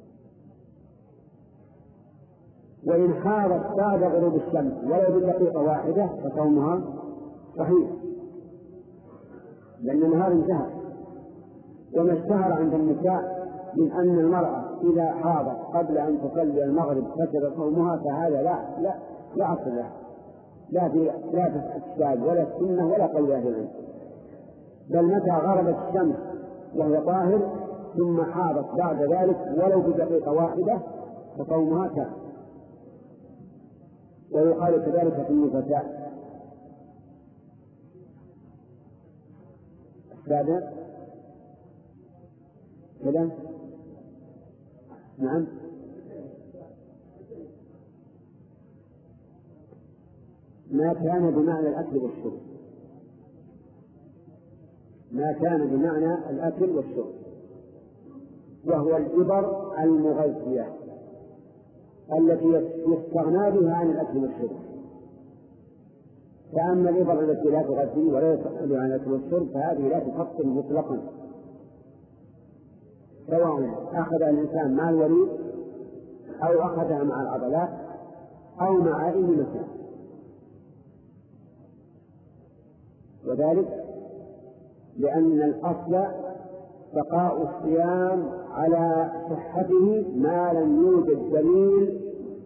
وإن حاضت بعد غروب الشمس ولو بدقيقة واحدة فصومها صحيح، لأن النهار انتهى. وما اشتهر عند النساء من أن المرأة إذا حاضت قبل أن تصلي المغرب فسد صومها، فهذا لا لا لا أصل له، لا في لا في الكتاب ولا السنة ولا قول أهل العلم، بل متى غربت الشمس وهي طاهر ثم حاضت بعد ذلك ولو بدقيقة واحدة فصومها تام. ويقال كذلك في النفساء. السابع كذا نعم ما كان بمعنى الأكل والشرب، ما كان بمعنى الأكل والشرب، وهو الإبر المغذية التي يستغنى بها عن الأكل والشرب. فأما الإبر التي لا تغذي ولا يستغنى بها عن الأكل والشرب فهذه لا تفطر مطلقا، سواء أخذها الإنسان مع الوريد أو أخذها مع العضلات أو مع أي مكان، وذلك لأن الأصل بقاء الصيام على صحته ما لم يوجد دليل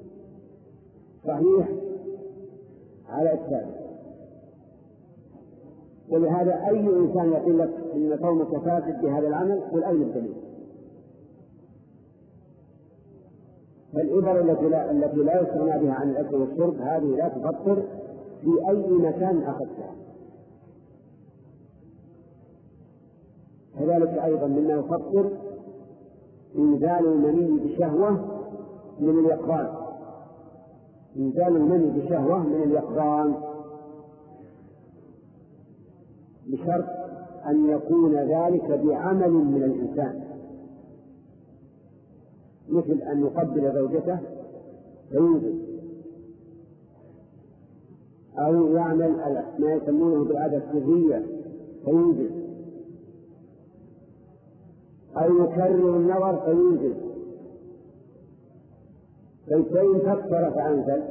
صحيح على إفساده. ولهذا أي إنسان يقول لك إن صومك فاسد بهذا العمل قل أين الدليل؟ فالإبر التي لا, التي لا يستغنى بها عن الأكل والشرب هذه لا تفطر في أي مكان أخذتها. كذلك أيضا مما يفطر إنزال المني بشهوة من اليقظان، إنزال المني بشهوة من اليقظان بشرط أن يكون ذلك بعمل من الإنسان، مثل أن يقبل زوجته فينزل، أو يعمل ما يسمونه بالعادة السرية فينزل، أو يكرر النظر فينزل. فإن فكر فأنزل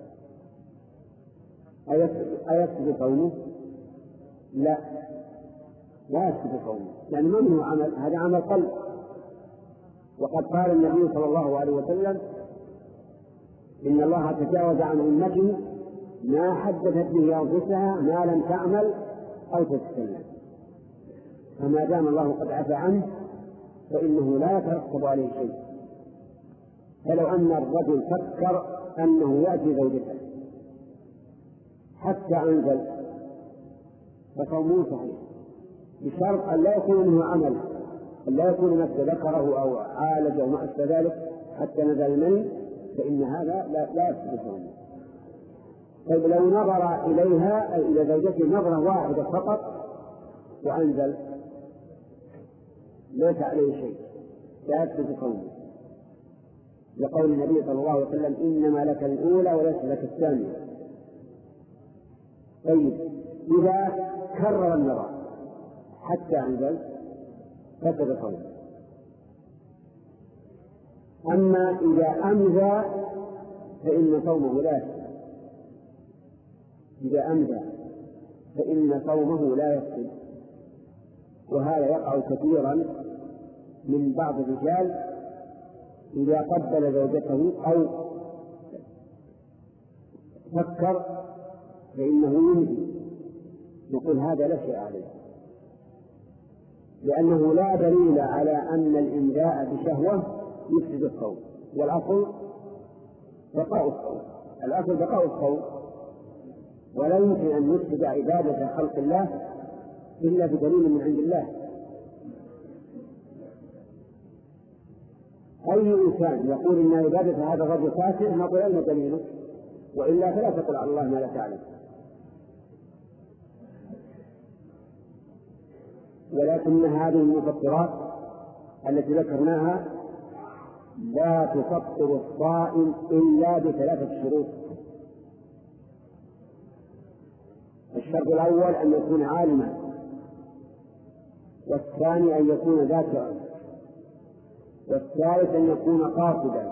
أيسقط صومه؟ لا، لا يسقط صومه، لأن من هو عمل؟ هذا عمل قلب. وقد قال النبي صلى الله عليه وسلم: إن الله تجاوز عن أمتي ما حدثت به أنفسها ما لم تعمل أو تتكلم. فما دام الله قد عفى عنه فإنه لا يترتب عليه شيء. فلو أن الرجل فكر أنه يأتي زوجته حتى أنزل فصومه صحيح، بشرط أن لا يكون منه عمل، أن لا يكون نفسه ذكره أو عالج أو ما أشبه ذلك حتى نزل المني، فإن هذا لا, لا يفسد صومه. طيب لو نظر إليها أي إلى زوجته نظرة واحدة فقط وأنزل ليس عليه شيء، لا يفسد صومه، لقول النبي صلى الله عليه وسلم: إنما لك الأولى وليس لك الثانية. طيب إذا كرر النظر حتى أنزل فسد صومه. أما إذا أمزى فإن صومه لا يفسد، إذا أمزى فإن صومه لا يفسد. وهذا يقع كثيرا من بعض الرجال إذا قبل زوجته أو فكر فإنه ينهي، يقول هذا لا شيء عليه، لأنه لا دليل على أن الإملاء بشهوة يفسد الصوم، والأصل بقاء الصوم، الأصل بقاء الصوم، ولا يمكن أن يفسد عبادة خلق الله إلا بدليل من عند الله. أي إنسان يقول إن عبادة هذا الرجل فاسد نقول أين دليله؟ وإلا فلا تقل على الله ما لا تعلم. ولكن هذه المفطرات التي ذكرناها لا تفطر الصائم إلا بثلاثة شروط. الشرط الأول أن يكون عالما، والثاني أن يكون ذاكرا، والثالث أن يكون قاصدا.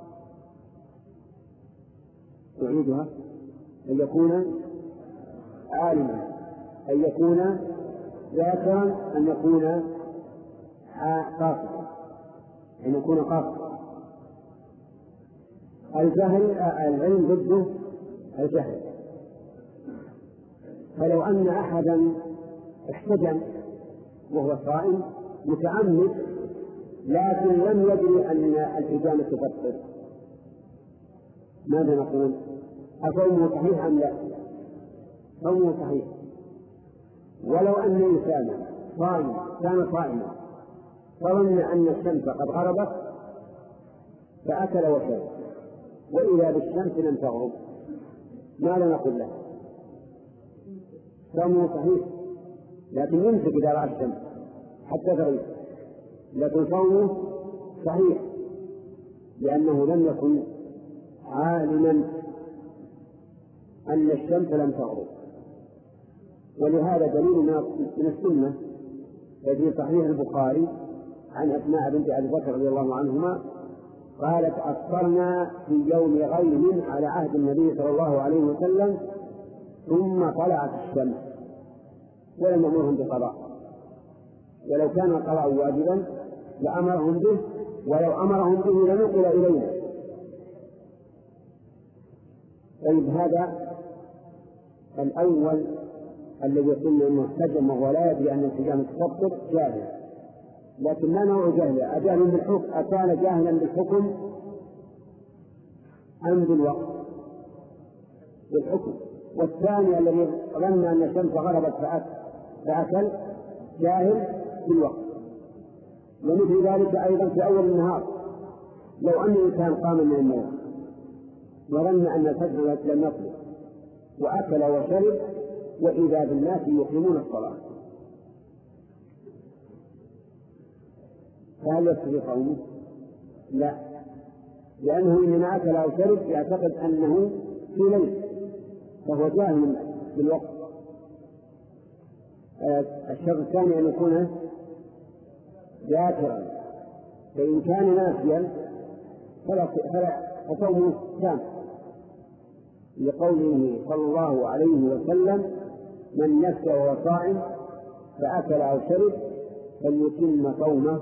أعيدها: أن يكون عالما، أن يكون ذاكرا، أن يكون قاصدا، أن يكون قاصدا. الجهل العلم ضده الجهل. فلو أن أحدا احتجم وهو صائم متعمد لكن لم يدري أن الحجامة تفطر، ماذا نقول؟ أصومه صحيح أم لا؟ صومه صحيح. ولو أن إنسانا صائم كان صائما فظن أن الشمس قد غربت فأكل وشرب وإذا بالشمس لم تغرب، ماذا نقول له؟ صومه صحيح، لكن يمسك إذا رأى الشمس حتى تغيب، لكن صومه صحيح لأنه لم يكن عالما أن الشمس لم تغرب. ولهذا دليل من السنة في صحيح البخاري عن أسماء بنت أبي بكر رضي الله عنهما قالت: أفطرنا في يوم غيم على عهد النبي صلى الله عليه وسلم ثم طلعت الشمس ولم يأمرهم بقضاء، ولو كان القضاء واجبا لأمرهم به، ولو أمرهم به لنقل إلينا. طيب هذا الأول الذي قلنا أنه احتجم وهو لا يدري أن الحجامة تفطر جاهل، لكن ما نوع جهله؟ أجهل بالحكم؟ أكان جاهلا بالحكم أم بالوقت؟ بالحكم. والثاني الذي ظن أن الشمس غربت فأكل جاهل بالوقت. ومثل ذلك أيضا في أول النهار، لو أن الإنسان قام من النوم وظن أن الفجر لم يطلع وأكل وشرب وإذا بالناس يقيمون الصلاة، فهل يستطيع صومه؟ لا، لأنه إنما أكل أو شرب يعتقد أنه في ليل فهو جاهل بالوقت. الشرط الثاني أن يكون ذاكرا، فإن كان ناسيا فصومه تام، لقوله صلى الله عليه وسلم: من نسي وهو صائم فأكل أو شرب فليتم صومه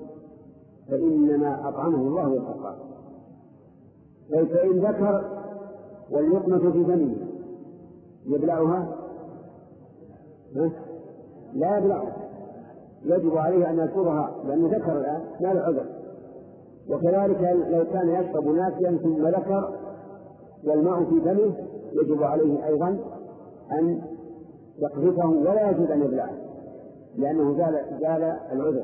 فإنما أطعمه الله وسقاه. فإن ذكر واللقمة في فمه يبلعها؟ لا يبلعها، يجب عليه أن يذكرها لأنه ذكر الآن ما له عذر. وكذلك لو كان يشرب ناسيا ثم ذكر والماء في فمه يجب عليه أيضا أن يقذفه ولا يجب أن يبلعه لأنه زال, زال العذر.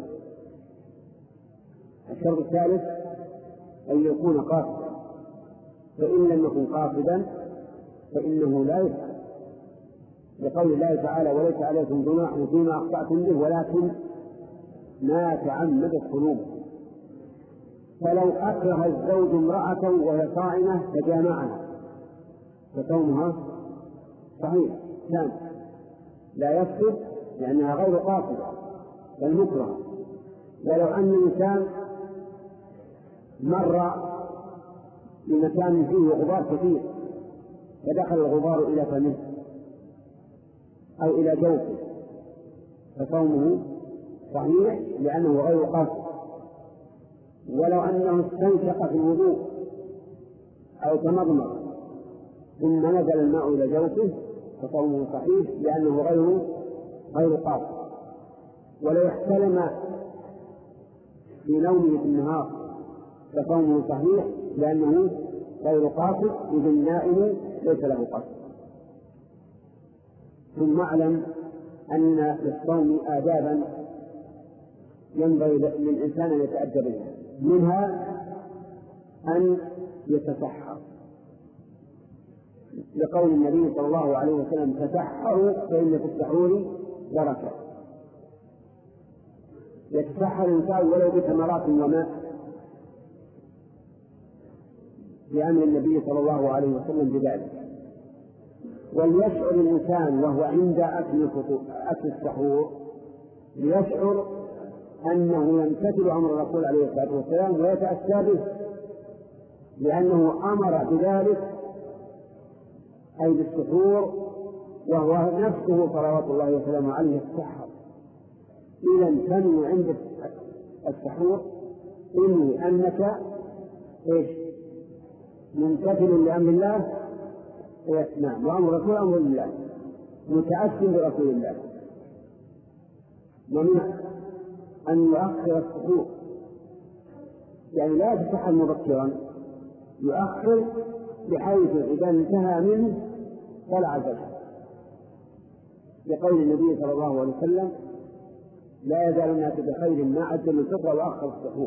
الشرط الثالث أن يكون قاصدا، فإن لم يكن قاصدا فإنه لا يفعل، لقول الله تعالى: وليس عليكم جناح فيما أخطأتم به ولكن ما تعمدت قلوبكم. فلو أكره الزوج امرأة وهي صائمة فجامعها فصومها صحيح تام لا يفسد لأنها غير قاصدة بل مكرهة. ولو أن الإنسان مر بمكان فيه غبار كثير فدخل الغبار إلى فمه أو إلى جوفه فصومه صحيح لأنه غير قاصد. ولو أنه استنشق في الوضوء أو تمضمض ثم نزل الماء إلى جوفه فصومه صحيح لأنه غير غير قاصد. ولو احتلم في نومه في النهار فصومه صحيح لأنه غير قاصد، إذ النائم ليس له قصد. ثم اعلم أن للصوم آدابا ينبغي للإنسان أن يتأدب بها، منها أن يتسحر، لقول النبي صلى الله عليه وسلم: تسحروا فإن في السحور بركة. يتسحر الإنسان ولو بتمرات وماء بأمر النبي صلى الله عليه وسلم بذلك. وليشعر الإنسان وهو عند أكل أكل السحور ليشعر أنه يمتثل أمر الرسول عليه الصلاة والسلام ويتأسى به، لأنه أمر بذلك أي بالسحور، وهو نفسه صلوات الله وسلامه عليه يتسحر. إذا تنوي عند السحور إني أنك إيش؟ ممتثل لأمر الله، نعم، وأمر الرسول أمر الله، متأسي برسول الله. ومن أن يؤخر السحور، يعني لا يتسحر مبكرا، يؤخر بحيث إذا انتهى منه طلع الفجر، لقول النبي صلى الله عليه وسلم: لا يزال الناس بخير ما عجل الفطر وأخر السحور.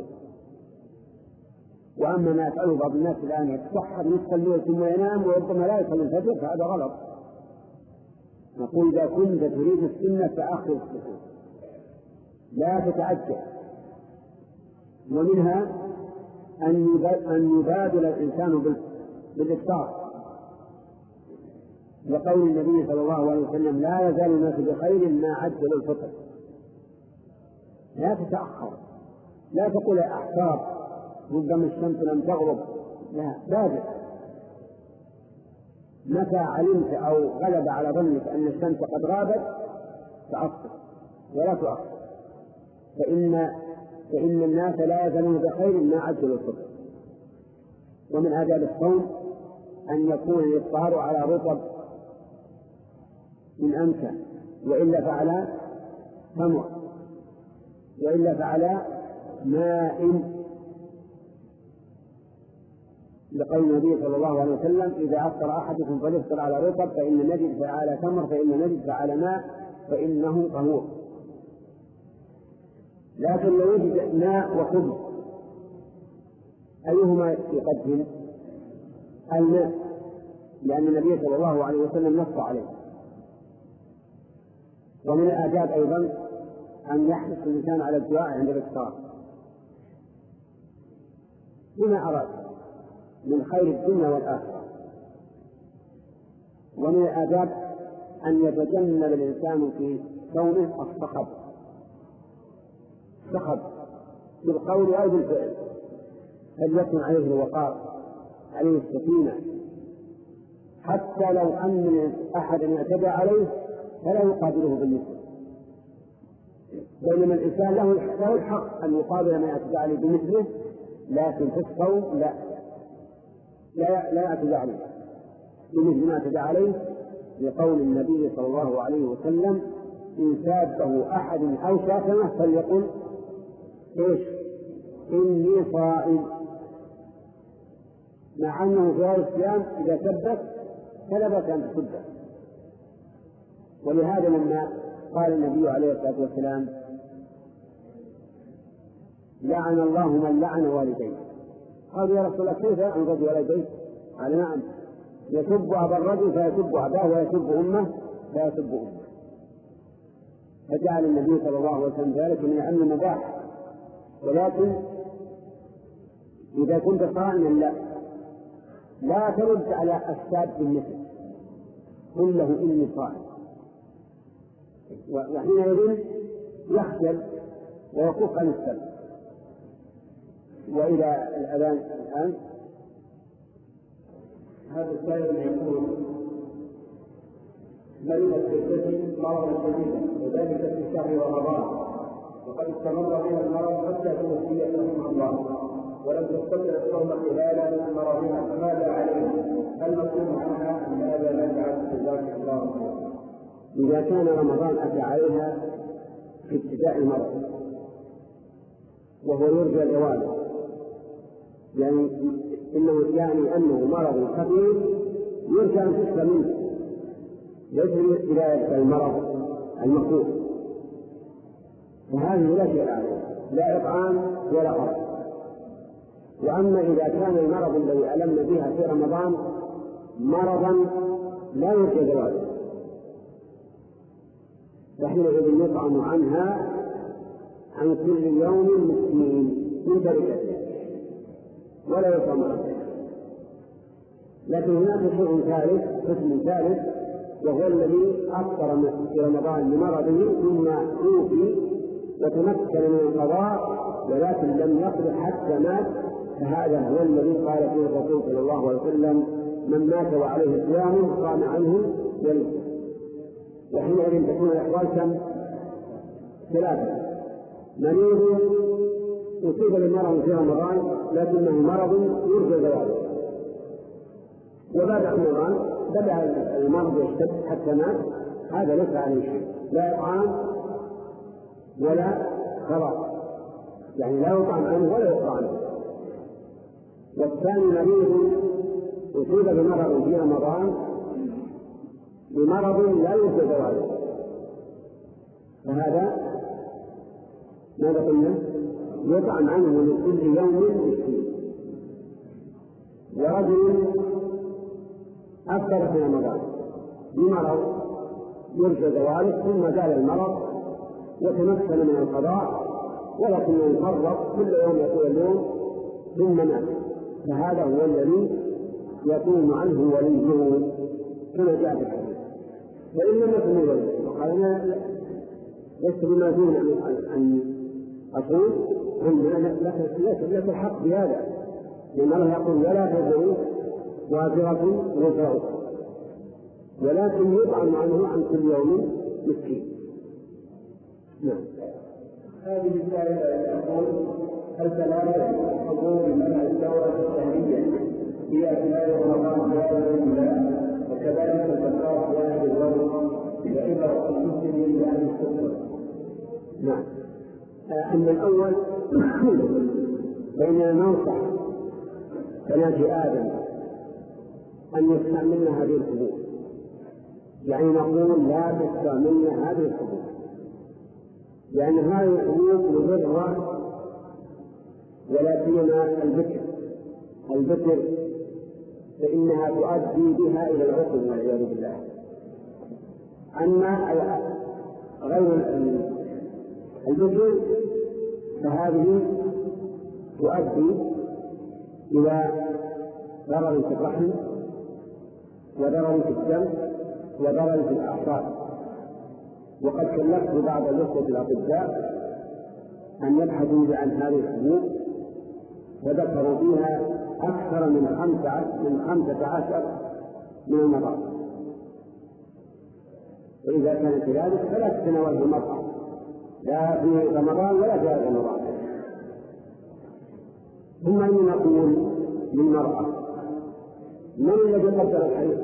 وأما ما يفعله بعض الناس الآن يتسحر نصف الليل ثم ينام وربما لا يصل الفجر، فهذا غلط. نقول: إذا كنت تريد السنة فأخر السحور، لا تتعجل. ومنها أن يبادل الإنسان بالإفطار، لقول النبي صلى الله عليه وسلم: لا يزال الناس بخير ما عجلوا الفطر. لا تتأخر، لا تقول يا أحباب ربما الشمس لم تغرب، لا، بادر. متى علمت أو غلب على ظنك أن الشمس قد غابت فأفطر ولا تؤخر، فإن فإن الناس لا يزالون بخير ما عجلوا الفطر. ومن آداب الصوم أن يكون الإفطار على رطب إن أمكن، وإلا فعلى تمر، وإلا فعلى ماء، لقول النبي صلى الله عليه وسلم: إذا أفطر أحدكم فليفطر على رطب، فإن نجد فعلى تمر، فإن نجد فعلى ماء، فإنه طهور. لكن لو وجد ماء وخبز أيهما يقدم؟ الماء، لأن النبي صلى الله عليه وسلم نص عليه. ومن الآداب أيضا أن يحرص الإنسان على الدعاء عند الإفطار بما أراد من خير الدنيا والآخرة. ومن الآداب أن يتجنب الإنسان في صومه الصخب، صخب بالقول أو بالفعل، فليكن عليه الوقار، عليه السكينة، حتى لو أن أحدا اعتدى عليه فلا يقابله بالمثل. بينما الإنسان له الحق أن يقابل ما يعتدى عليه بمثله، لكن في الصوم لا لا لا يعتدى عليه بمثل ما اعتدى عليه، لقول النبي صلى الله عليه وسلم: إن سابه أحد أو شاتمه فليقل إيش؟ إني صائم. مع أنه في هذا الصيام إذا سبت فلا بأس أن تسبه. ولهذا لما قال النبي عليه الصلاة والسلام: لعن الله من لعن والديه، قالوا: يا رسول الله كيف يلعن الرجل والديه؟ قال: نعم، يسب أبا الرجل فيسب أباه، ويسب أمه فيسب أمه. فجعل النبي صلى الله عليه وسلم ذلك من أمر مباح. ولكن إذا كنت صائما لا لا ترد على الساب بالمثل، قل له إني صائم، وحينئذ يخجل ويكف عن السب. وإلى الأذان الآن هذا السائل يقول: مريضة جدتي مرضا شديدا وذلك في شهر رمضان، وقد استمر بها المرض حتى توفيت رحمه الله، ولم تستطع الصوم خلال مرضها، فماذا عليه؟ هل نصوم عنها أم ماذا نفعل؟ جزاك الله خيرا. إذا كان رمضان أتى عليها في ابتداء المرض وهو يرجى زواله، يعني إنه يعني أنه مرض خفيف يرجى أن تشفى منه، يجري إلى المرض المخوف، وهذه لا شيء عليه، لا إطعام ولا قرض. وأما إذا كان المرض الذي ألمنا بها في رمضان مرضا لا يرجى زواله فحينئذ يطعم عنها عن كل يوم مسكين من تركته ولا يطعم عنها. لكن هناك شيء ثالث قسم ثالث وهو الذي أفطر في رمضان لمرضه ثم توفي وتمكن من القضاء ولكن لم يقض حتى مات، فهذا هو الذي قال فيه الرسول صلى الله عليه وسلم من مات وعليه صيام قام عنه وليه. وحينئذ تكون الأحوال كم؟ ثلاثة: مريض أصيب بمرض في رمضان لكنه مرض يرجى زواله، وبعد رمضان بدأ المرض يشتد حتى مات، هذا ليس عليه شيء، لا إطعام ولا قضاء، يعني لا يطعم عنه ولا يقضى عنه. والثاني مريض أصيب بمرض في رمضان بمرض لا يرجى زواله، فهذا ماذا قلنا؟ يطعم عنه من كل يوم مسكين. ورجل أفطر في رمضان بمرض يرجى زواله ثم زال المرض وتمكن من القضاء ولكنه فرط كل يوم يقول اليوم ثم مات، فهذا هو الذي يقوم عنه وليه كما جاء في الحديث. فإن لم يكن وليه وقال أنا لست بماذون أن أقول قلنا لك الحق بهذا، لأن الله يقول ولا تزر وازرة وزر أخرى، ولكن يطعم عنه عن كل يوم مسكين. نعم. هذه السائلة تقول: هل ثلاثة حضور منع الدورة الشهرية في أثناء رمضان جائزة الله، وكذلك الزكاة واحد الوضع وإبرة المسلمين بأهل السفر؟ نعم. أما الأول فإننا ننصح بنات آدم أن يستعملن هذه الحبوب، يعني نقول لا تستعملن هذه الحبوب، لأن هذه الحبوب مضرة ولا سيما البكر البكر فإنها تؤدي بها إلى العقم والعياذ بالله. أما غير البكر فهذه تؤدي إلى ضرر في الرحم وضرر في الدم وضرر في الأعصاب. وقد كلفت بعض الأخوة الأطباء أن يبحثوا عن هذه الحبوب وذكروا فيها أكثر من خمسة من خمسة عشر من المضار، وإذا كانت كذلك فلا تتناوله المرأة لا في رمضان ولا في غير رمضان. ثم إننا نقول للمرأة: من الذي قدر الحيض؟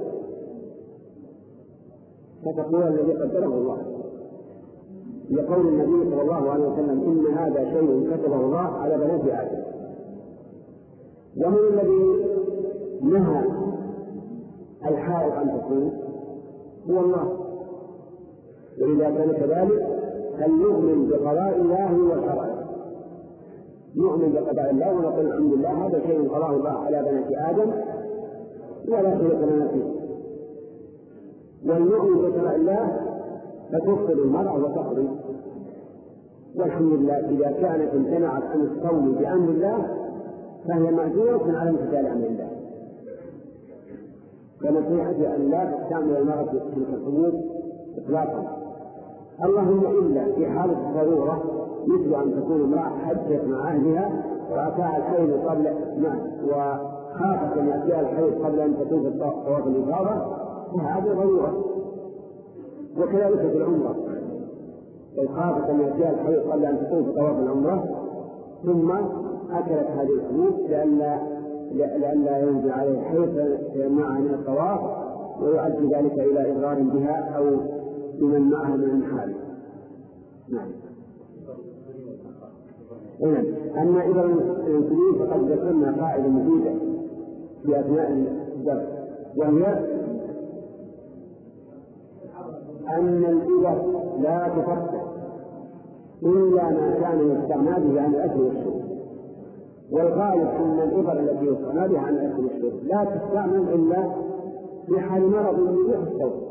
فتقول الذي قدره الله، لقول النبي صلى الله عليه وسلم: إن هذا شيء كتبه الله على بنات آدم. ومن الذي نهى الحائض أن تكون؟ هو الله. وإذا كان كذلك فليؤمن بقضاء الله وشرعه، نؤمن بقضاء الله ونقول الحمد لله هذا شيء قضاه الله على بنات آدم ولا خلق لنا فيه. والنؤمن بشرع الله فتفقد المرأة وتقضي، والحمد لله إذا كانت امتنعت عن الصوم بأمر الله فهي مأجورة على امتثال أمر الله. فنصيحتي أن لا تستعمل المرأة في تلك الحبوب إطلاقا، اللهم إلا في حالة الضرورة، مثل أن تكون امرأة حجت مع أهلها وأتاها الحيض قبل ما وخافت أن يأتيها الحيض قبل أن تطوف طواف الإفاضة، فهذه ضرورة. وكذلك في العمرة، لو خافت أن يأتيها الحيض قبل أن تطوف طواف العمرة ثم أكلت هذه الحبوب لئلا لئلا ينزل عليه الحيض فيمنعها من الطواف ويؤدي ذلك إلى إضرار بها أو بمن معها من المحارم. نعم. إذن أما إذا الانسولين فقد ذكرنا قاعدة مفيدة في أثناء الدرس، وهي أن الإبر لا تفتح إلا ما كان يستعمل به عن الأكل والشرب، والغالب أن الإبر التي يصنع بها عن الأكل والشرب لا تستعمل إلا في حال مرض يبيح الصوم،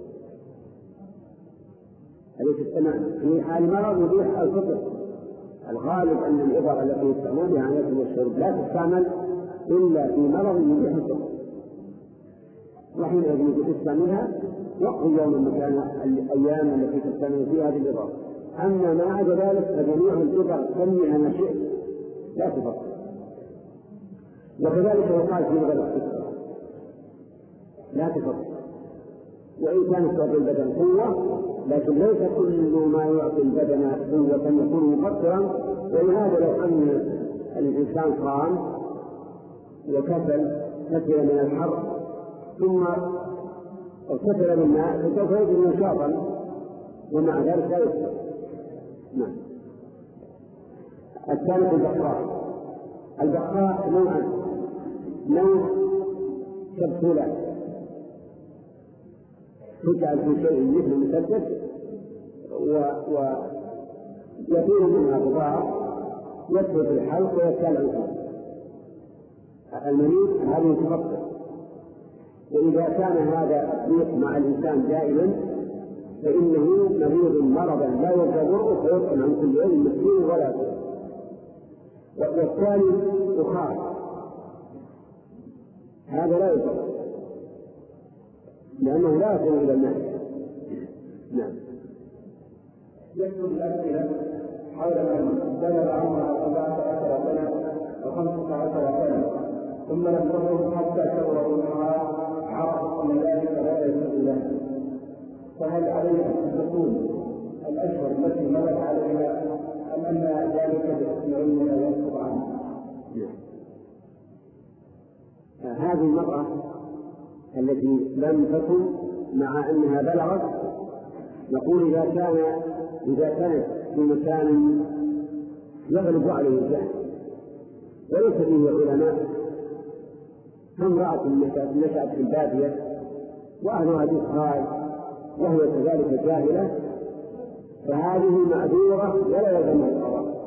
أليس تمام؟ في حال مرض يبيح الفطر. الغالب أن الإبر التي يستعمل بها عن الأكل والشرب لا تستعمل إلا في مرض يبيح الفطر، وحينئذ يجب تستعملها وقت يوم مكان الأيام التي تستعمل فيها هذه الإبر. أما ما عدا ذلك فجميع الإبر سميها ما شئت لا تفطر. وكذلك يقال في إبر الفطر لا تفطر، وإن كانت تعطي البدن قوة، لكن ليس كل ما يعطي البدن قوة يكون مفطرا. ولهذا لو أن الإنسان صام وكسل كسل من الحر ثم كسل من الماء فسوف يجد نشاطا ومع ذلك لا يفطر. نعم. الثالث البقاء. البقاء نوعان: نوع كبسولات تجعل في شيء مثل مسدس ويطير منها غبار يدخل في الحلق ويبتلع الانسان. المريض هذه تفطر. واذا كان هذا الضيق مع الانسان دائما فانه مريض مرضا لا يضره فيطعم عن كل يوم مسكين ولا شيء. والثاني بخار، هذا لا يضر لأنه لا يصل إلى الناس. نعم. يكتب الأسئلة حول من بلغ عمره أربعة عشر سنة وخمسة عشر سنة ثم لم يخرج حتى شرع الحرام عرف من ذلك لا يجوز له، فهل عليه أن تكون الأشهر التي مرت عليها أم أن ذلك بحسن علمنا ينقض عنه؟ هذه المرأة التي لم تكن مع أنها بلغت، نقول إذا كان إذا كانت في مكان يغلب عليه الجهل وليس فيه علماء، كامرأة نشأت في البادية وأهلها جهال وهي كذلك جاهلة، فهذه معذورة ولا يلزمها القضاء.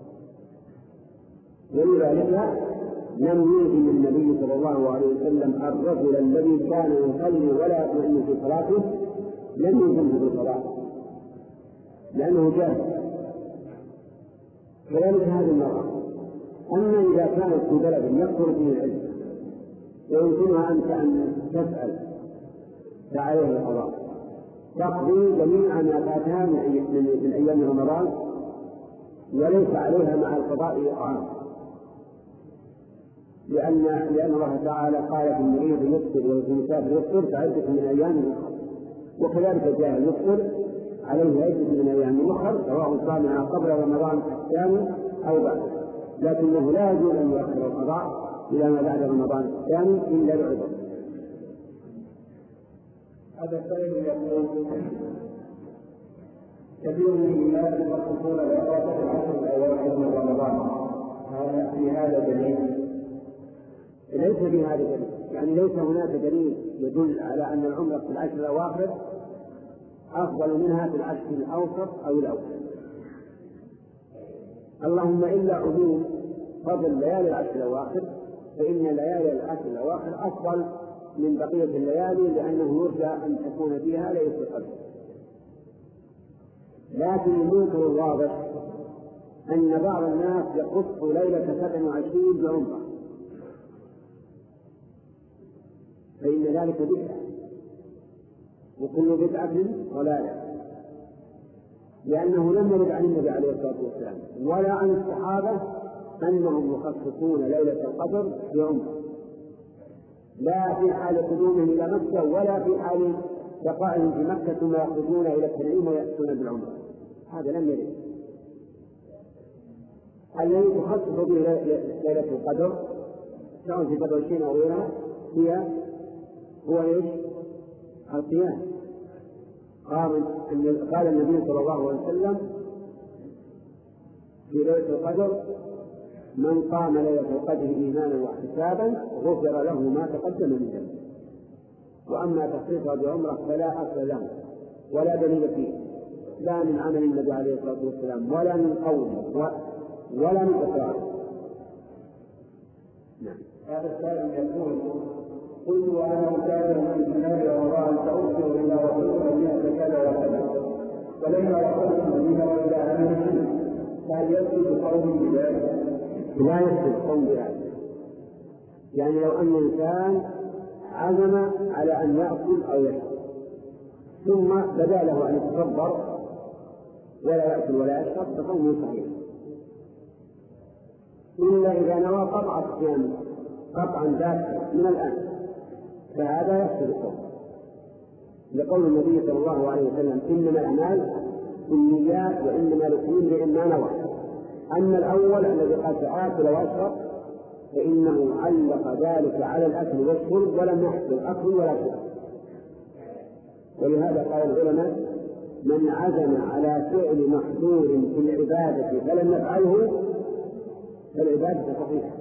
ولذلك لم يلزم النبي صلى الله عليه وسلم الرجل الذي كان يصلي ولا يطمئن في صلاته لم يلزمه بالصلاة لأنه جاهل. كذلك هذه المرأة. أما إذا كانت في بلد يكثر فيه العلم ويمكنها أن تسأل فعليها القضاء، تقضي جميع ما فاتها من أيام رمضان وليس عليها مع القضاء إطعام، لأن لأن الله تعالى قال في المريض يفطر وفي المسافر يفطر فعدة من أيام أخرى، وكذلك الجاهل يفطر عليه عدة من أيام أخرى سواء صامها قبل رمضان الثاني أو بعده، لكنه لا يجوز أن يؤخر القضاء إلى ما بعد رمضان الثاني إلا العذر. هذا السائل يقول: كثير من الناس يخصصون العبادة العشر الأواخر من رمضان، هذا في هذا دليل؟ ليس في هذا دليل، يعني ليس هناك دليل يدل على أن العمرة في العشر الأواخر أفضل منها في العشر الأوسط أو الأول، اللهم إلا عموم فضل ليالي العشر الأواخر، فإن ليالي العشر الأواخر أفضل من بقية الليالي لأنه يرجى أن تكون فيها ليلة القدر. لكن المنكر الواضح أن بعض الناس يخص ليلة سبع وعشرين بعمرة، فإن ذلك بدعة، وكل بدعة ضلالة، لأنه لم يرد عن النبي عليه الصلاة والسلام ولا عن الصحابة أنهم يخصصون ليلة القدر بعمرة، لا في حال قدومهم إلى مكة ولا في حال بقائهم في مكة ثم يخرجون إلى التنعيم ويأتون بالعمرة، هذا لم يرد. الذي تخصص به ليلة القدر سواء في بدر الشين أو غيرها هي هو ايش؟ القيام. قال النبي صلى الله عليه وسلم في ليلة القدر: من قام ليلة القدر إيمانا واحتسابا غفر له ما تقدم من ذنبه. وأما تخصيصها بعمرة فلا أصل له ولا دليل فيه، لا من عمل النبي عليه الصلاة والسلام ولا من قوله ولا من إقراره، نعم. هذا السائل يقول: قلت وانا مسافر في نهار رمضان سأوصل الى وصول مدينه كذا وكذا، ولما وصلت المدينه واذا انا مشيت، فهل يسجد قومي بذلك؟ لا يسجد قوم بذلك. يعني لو ان الانسان عزم على ان ياكل او يشرب ثم بدا له ان يتصبر ولا ياكل ولا يشرب فقومه صحيح، الا اذا نوى قطع الصيام قطعا ذاتا من الان فهذا يحصل الصوم، لقول النبي صلى الله عليه وسلم: انما الاعمال بالنيات وانما لكل امرئ ما نوى. اما الاول الذي قال سآكل واشرب فانه علق ذلك على الاكل والشرب ولم يحصل اكل ولا شرب. ولهذا قال العلماء: من عزم على فعل محظور في العباده فلم يفعله فالعباده صحيحه.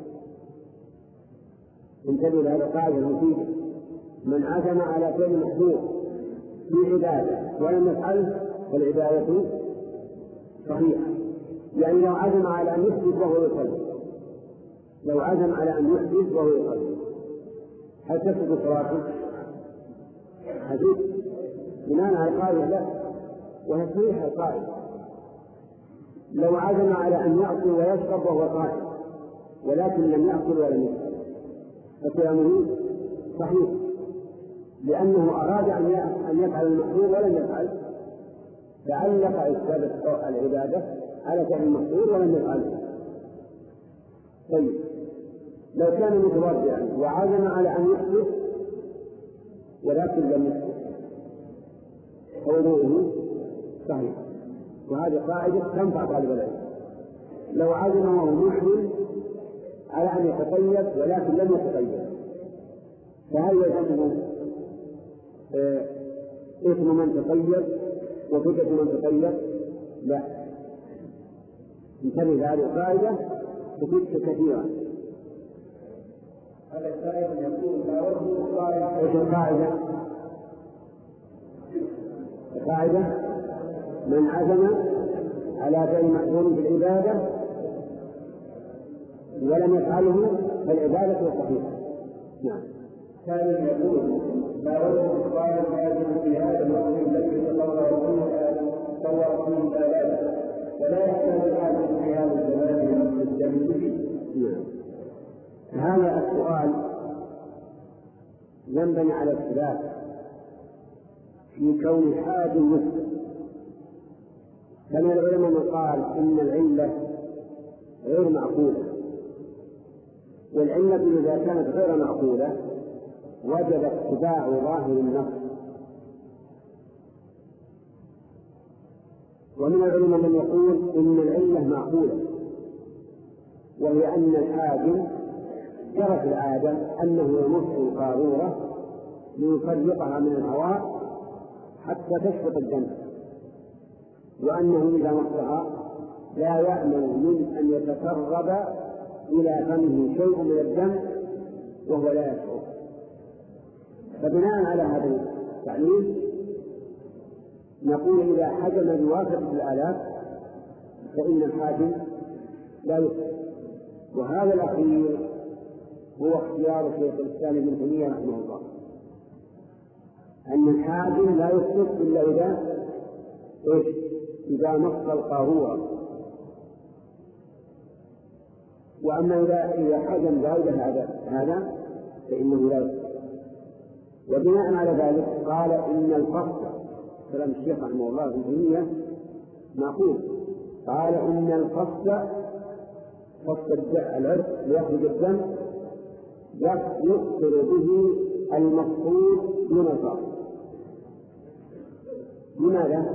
انتبهوا لهذا القاعده المفيده: من عزم على فعل محظور في عباده ولم يفعله فالعباده صحيحه. يعني لو عزم على ان يحدث وهو يصلي، لو عزم على ان يحدث وهو يصلي هل تسقط صلاته؟ حديث بناء على القاعده لا، وهي صحيحه القاعده. لو عزم على ان يأكل ويشرب وهو صائم ولكن لم يأكل ولم يشرب فصيامه صحيح، لأنه أراد أن يفعل المحظور ولم يفعل، فعلق إثبات العبادة على فعل المحظور ولم يفعله. طيب لو كان متوضئا وعزم على أن يحدث ولكن لم يحدث فوضوءه صحيح، وهذه قاعدة تنفع طالب العلم. لو عزم وهو محرم على أن يتطيب ولكن لم يتطيب فهل يلزمه اسم من تطيب وفدية من تطيب؟ لا. انتبه لهذه القاعدة تفيد كثيرا. هذا السائل يقول: لا وجه الصائم. ايش القاعدة؟ القاعدة: من عزم على فعل محظور في العبادة ولم يفعله فالعبادة صحيحة. نعم. ثاني يقول: لا وجه الصائم يجب في هذا الوقت الذي تطور فيه الآلات ولا يحتاج الحاجة في هذا الزمان للدم به. هذا السؤال ينبني على الخلاف في كون حاج مسلم. فمن العلماء من قال إن العلة غير معقولة، والعلة إذا كانت غير معقولة وجب اتباع ظاهر النص. ومن العلماء من يقول إن العلة معقولة، وهي أن الحاكم جرت العادة أنه يمص القارورة ليفرقها من الهواء حتى تشفط الدم، وأنه إذا مصها لا يأمن من أن يتسرب إلى فمه شيء من الدم وهو لا يشعر. فبناء على هذا التعليل نقول إذا حجم بواسطة الآلات فإن الحاكم لا يفطر. وهذا الأخير هو اختيار شيخ الإسلام ابن تيمية رحمه الله، أن الحاكم لا يفطر إلا إذا إيش؟ إذا مص القارورة. وأما إذا إذا حجم زائد هذا هذا فإنه لا يفطر. وبناء على ذلك قال إن الفصل كلام الشيخ رحمه الله ابن تيمية معقول. قال إن الفصل فصل العرق ليخرج الدم يفطر به المفصول دون الفصل. لماذا؟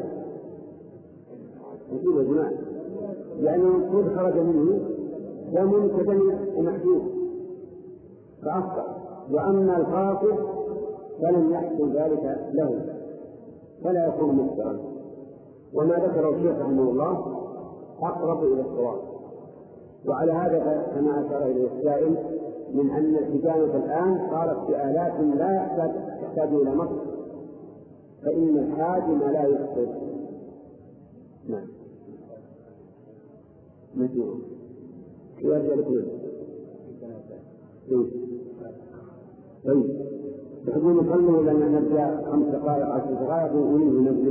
يقول يا جماعة لأن المفصول خرج منه دم كدم محجوب فأفطر، وأما الفاصل فلم يحصل ذلك له فلا يكون مفطرا. وما ذكره الشيخ رحمه الله أقرب إلى الصواب. وعلى هذا كما أشار إليه السائل من أن الحجامة الآن صارت بآلات لا تحتاج إلى مصر، فإن الحاجم لا يفطر. نعم. مثل في هذا الكلام طيب تحبون نصلي ولا نبدأ خمس دقائق عشر دقائق ونريد نجلس؟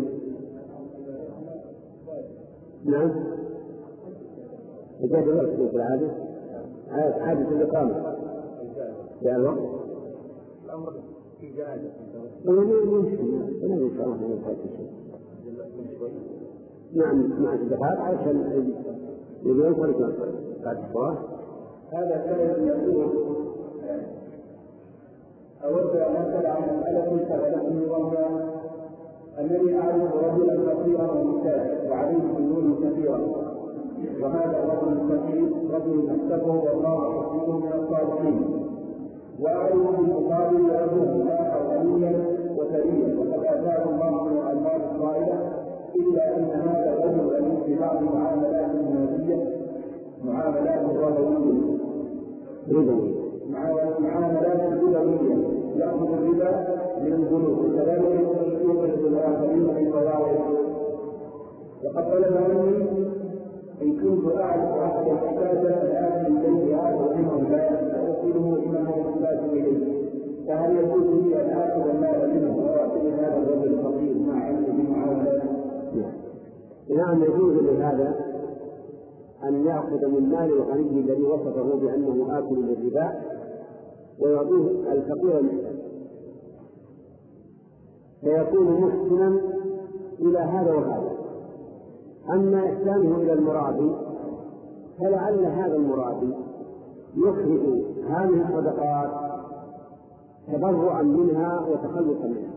نعم إجابة الوقت في العادة عادة الإقامة يا الوقت الأمر في جائزة لا لا إن شاء الله ما يفعل شيء. نعم مع الدقائق عشان يبين فرق بعد الصلاة. هذا كلام يقول أود أن أسأل عن مسألة سألتني وهي أنني أعرف رجلا فقيرا ومحتاجا وعليه ديون كثيرة، وهذا الرجل الفقير رجل مكتبه والله حسيبه من الصالحين، وأعرف بالمقابل رجلا لا غنيا وثريا وقد آتاه الله من الأموال الطائلة، إلا أن هذا الرجل له في بعض معاملاته المالية معاملات ربوية معاملات ربوية يأخذ الربا من البنوك وكذلك يقرض الآخرين في الفوائد. وقد طلب مني إن كنت أعرف أحد محتاجا الآن من بيتها ومنه لا فأوصله إنه محتاج إليه، فهل يجوز لي أن آخذ المال منه وأعطيه هذا الرجل الفقير مع علمه بمعاملاته؟ نعم يجوز لهذا أن يأخذ من مال الغني الذي وصفه بأنه آكل للربا ويعطيه الفقير منه، فيكون محسنا إلى هذا وهذا. أما إحسانه إلى المرابي فلعل هذا المرابي يخرج هذه الصدقات تبرعا منها وتخلصا منها،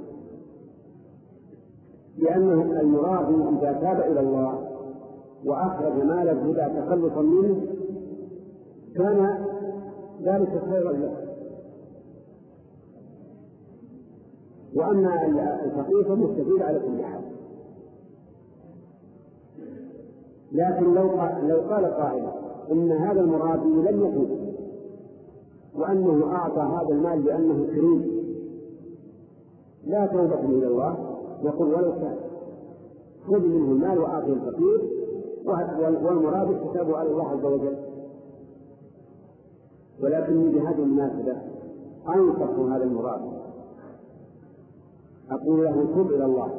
لأن المرابي إذا تاب إلى الله وأخرج مال الربا تخلصا منه كان ذلك خيرا له. وأما الفقير فمستفيد على كل حال. لكن لو لو قال قائل إن هذا المرابي لم يتوب وأنه أعطى هذا المال لأنه كريم لا توبة إلى الله، يقول ولو كان خذ منه المال وأعطه الفقير والمرابي حسابه على الله عز وجل. ولكن بهذه المناسبة أنصح هذا المرابي أقول له تب إلى الله،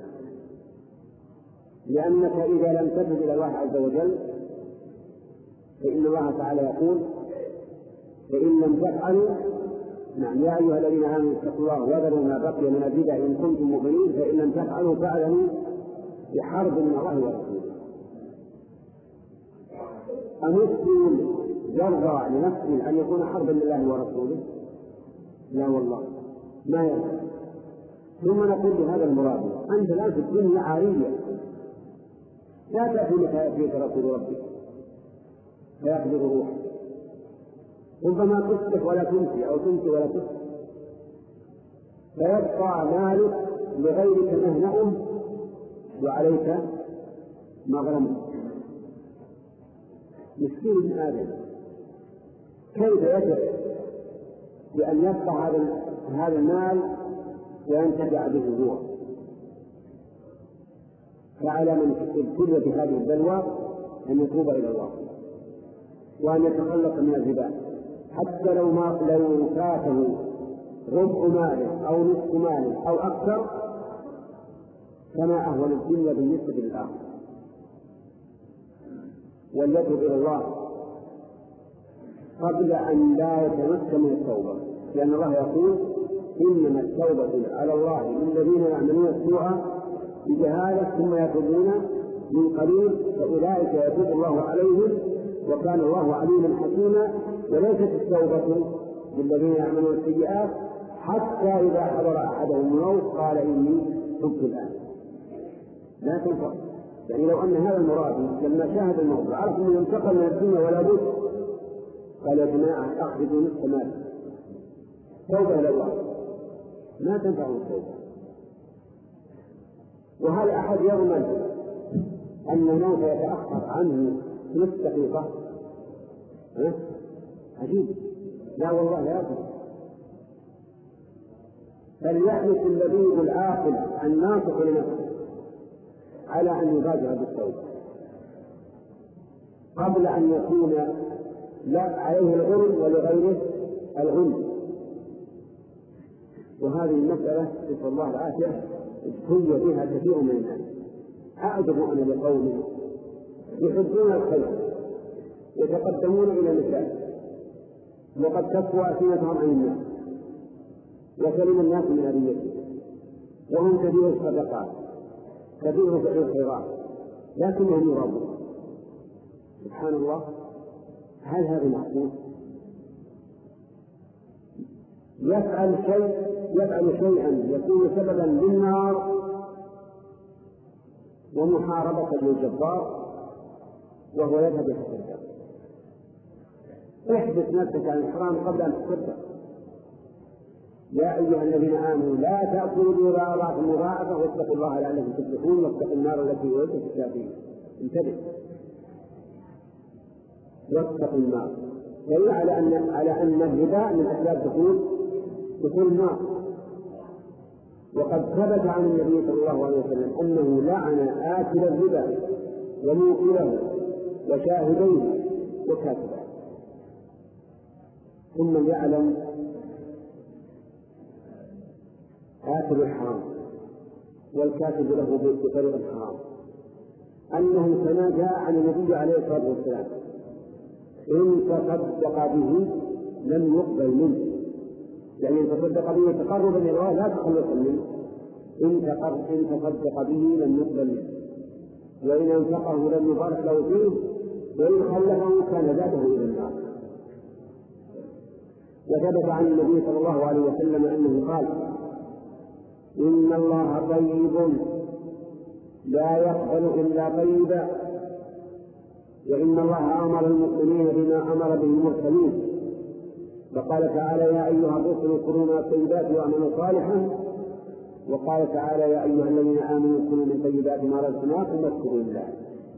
لأنك إذا لم تتب إلى الله عز وجل فإن الله تعالى يقول فإن لم تفعلوا نعم يا أيها الذين آمنوا اتقوا الله وذروا ما بقي من الربا إن كنتم مؤمنين فإن لم تفعلوا فاعلموا بحرب من الله ورسوله. أمسلم يرضى لنفسه أن يكون حربا لله ورسوله؟ لا والله ما يرضى. ثم نقول لهذا المرابي أنت الآن في الدنيا عارية لا تأتي لك يأتيك رسول ربك فيقبض روحك، ربما تصبح ولا تمسي أو تمسي ولا تصبح، فيبقى مالك لغيرك مهنأ وعليك مغرم. مسكين من آدم كيف يجب بأن يبقى هذا هذا المال وينتفع به هو؟ فعلى من ابتلي بهذه البلوى أن يتوب إلى الله وأن يتخلص من الربا، حتى لو ما لو فاته ربع ماله أو نصف ماله أو أكثر فما أهون الدنيا بالنسبة للآخر. وليتوب إلى الله قبل أن لا يتمكن من التوبة، لأن الله يقول إنما التوبة على الله للذين يعملون السوء بجهالة ثم يتوبون من قليل فأولئك يتوب الله عليهم وكان الله عليما حكيما. وليست التوبة للذين يعملون السيئات حتى إذا حضر أحدهم الموت قال إني تبت الآن، لا تنفع. يعني لو أن هذا المرابي لما شاهد الموت عرف أنه ينتقل من الدنيا ولا بد قال يا جماعة أخذوا نصف مال توبة إلى الله، ما تنفع التوبة. وهل أحد يضمن أن الموت يتأخر عنه نصف دقيقة؟ ها؟ عجيب. لا والله لا يضمن. فليحرص اللبيب العاقل الناصح لنفسه على أن يبادر بالتوبة قبل أن يكون لا عليه الغرم ولغيره الغل. وهذه المسألة نسأل الله العافية ابتلي بها كثير من الناس. أعجب أنا لقوم يحبون الخير يتقدمون إلى النساء وقد تقوى ألسنتهم عن الناس وسلم الناس من أذيته، وهم كثير الصدقات كثير فعل الخيرات لكنهم يرضون. سبحان الله، هل هذا معقول؟ يفعل شيء يفعل شيئا يكون سببا للنار ومحاربة للجبار وهو يذهب يتصدق. احبس نفسك عن الحرام قبل أن تصدق. يا أيها الذين آمنوا لا تأكلوا الربا أضعافا مضاعفة واتقوا الله لعلكم تفلحون واتقوا النار التي أعدت للكافرين. انتبه، واتقوا النار دل على أن على أن الربا من أسباب دخول دخول النار. وقد ثبت عن النبي صلى الله عليه وسلم أنه لعن آكل الربا وموكله وشاهديه وكاتبه. ثم يعلم آكل الحرام والكاتب له بطريق الحرام أنه كما جاء عن النبي عليه الصلاة والسلام إن تصدق به لم يقبل منه، يعني إن تصدق به تقربا إلى الله لا تخلص منه، إن تصدق به لم يقبل منه، وإن أنفقه لم يبارك له فيه، وإن خلفه كان زاده إلى النار. وثبت عن النبي صلى الله عليه وسلم أنه قال إن الله طيب لا يقبل إلا طيبا، وإن الله أمر المؤمنين بما أمر به المرسلين، فقال تعالى يا أيها الرسل كلوا من الطيبات واعملوا صالحا، وقال تعالى يا أيها الذين آمنوا كلوا من طيبات ما رزقناكم واشكروا لله.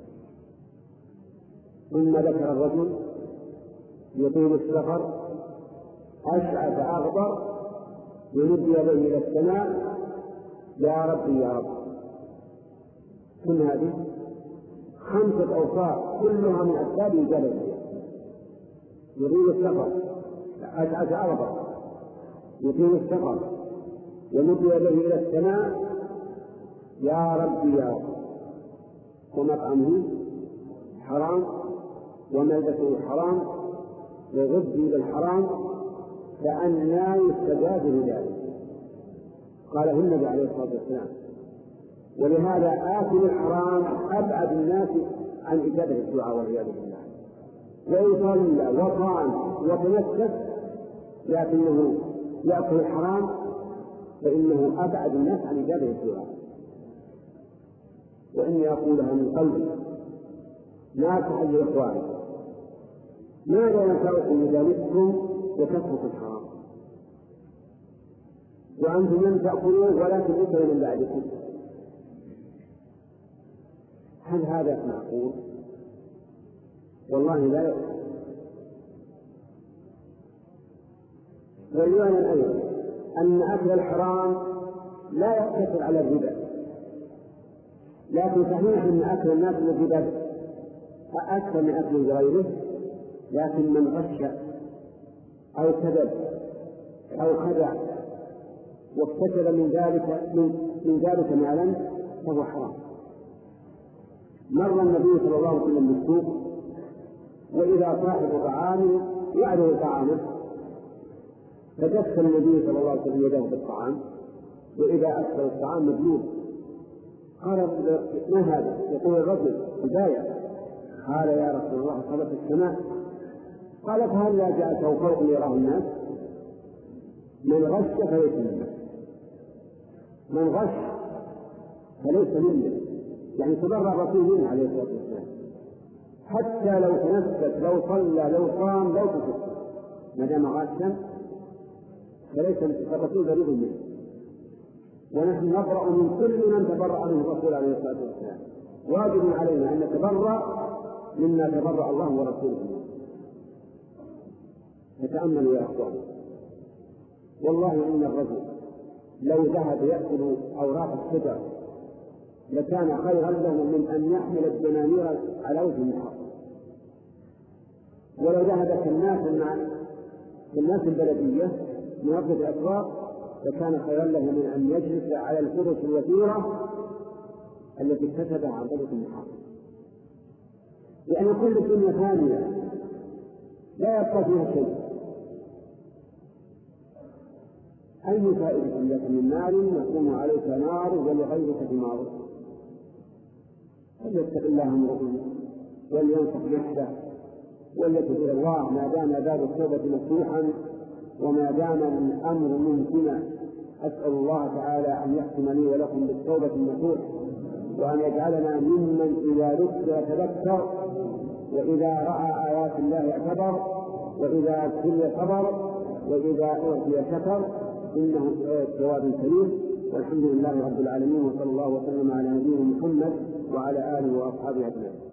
ثم ذكر الرجل يطيل السفر أشعث أغبر يمد يديه إلى السماء يا ربي يا رب. كل هذه خمسة أوصاف كلها من أسباب الجلد. يطيل السفر أشعث أغبر يطيل السفر يمد يديه إلى السماء يا ربي يا رب. ومطعمه حرام وملبسه حرام وغذي بالحرام فأنى يستجاب لذلك. قاله النبي عليه الصلاة والسلام. ولهذا آكل الحرام أبعد الناس عن إجابة الدعاء والعياذ بالله، ويصلى وصام وتنفس لكنه يأكل الحرام فإنه أبعد الناس عن إجابة الدعاء. وإني أقولها من قلبي ناصحا لإخواني ماذا ينفعكم إذا متم وتتركوا الحرام وأنتم لم تأكلوه ولكن أكلوا من بعدكم؟ هل هذا معقول؟ والله لا يقول. ويعلم أيضا أن أكل الحرام لا يقتصر على الربا، لكن صحيح أن أكل الناس بالربا أكثر من أكل غيره، لكن من غش أو كذب أو خدع واكتسب من ذلك من, من ذلك مالا فهو حرام. مر النبي صلى الله عليه وسلم بالسوق وإذا صاحب طعام يعرض طعامه فدخل النبي صلى الله عليه وسلم يده بالطعام وإذا أكثر الطعام مبلوغ. قال ما هذا؟ يقول الرجل بداية. قال يا رسول الله صلت السماء. قال فهل لا جاءته فوق يراه الناس؟ من غش فليس منه، من غش فليس منه، يعني تبرأ الرسول منه عليه الصلاة والسلام. حتى لو تنفس لو صلى لو صام لو كفر ما دام غاشا فليس الرسول بريء منه. ونحن نبرأ من كل من تبرأ منه الرسول عليه الصلاة والسلام. واجب علينا أن نتبرأ مما تبرأ الله ورسوله. فتأملوا يا أخوان، والله إن الرجل لو ذهب يأكل أوراق الشجر لكان خيرا له من أن يحمل الدنانير على وجه النهار. ولو ذهب كالناس مع الناس البلدية موظف الأسواق فكان خيرا له من أن يجلس على الفرش الوثيرة التي اكتسبها عن طريق المحاضرة، لأن كل الدنيا ثانية لا يبقى فيها شيء. أي فائدة لك من مال يقوم عليك نار ولغيرك ثمار؟ فليتق الله امرؤ ولينصح نفسه وليتق إلى الله ما دام باب التوبة مفتوحا وما دام الأمر ممكنا. أسأل الله تعالى أن يختم لي ولكم بالتوبة النصوح، وأن يجعلنا ممن إذا ذكر تذكر، وإذا رأى آيات الله اعتبر، وإذا ابتلي صبر، وإذا أعطي شكر، إنه جواب كريم. والحمد لله رب العالمين، وصلى الله وسلم على نبينا محمد وعلى آله وأصحابه أجمعين.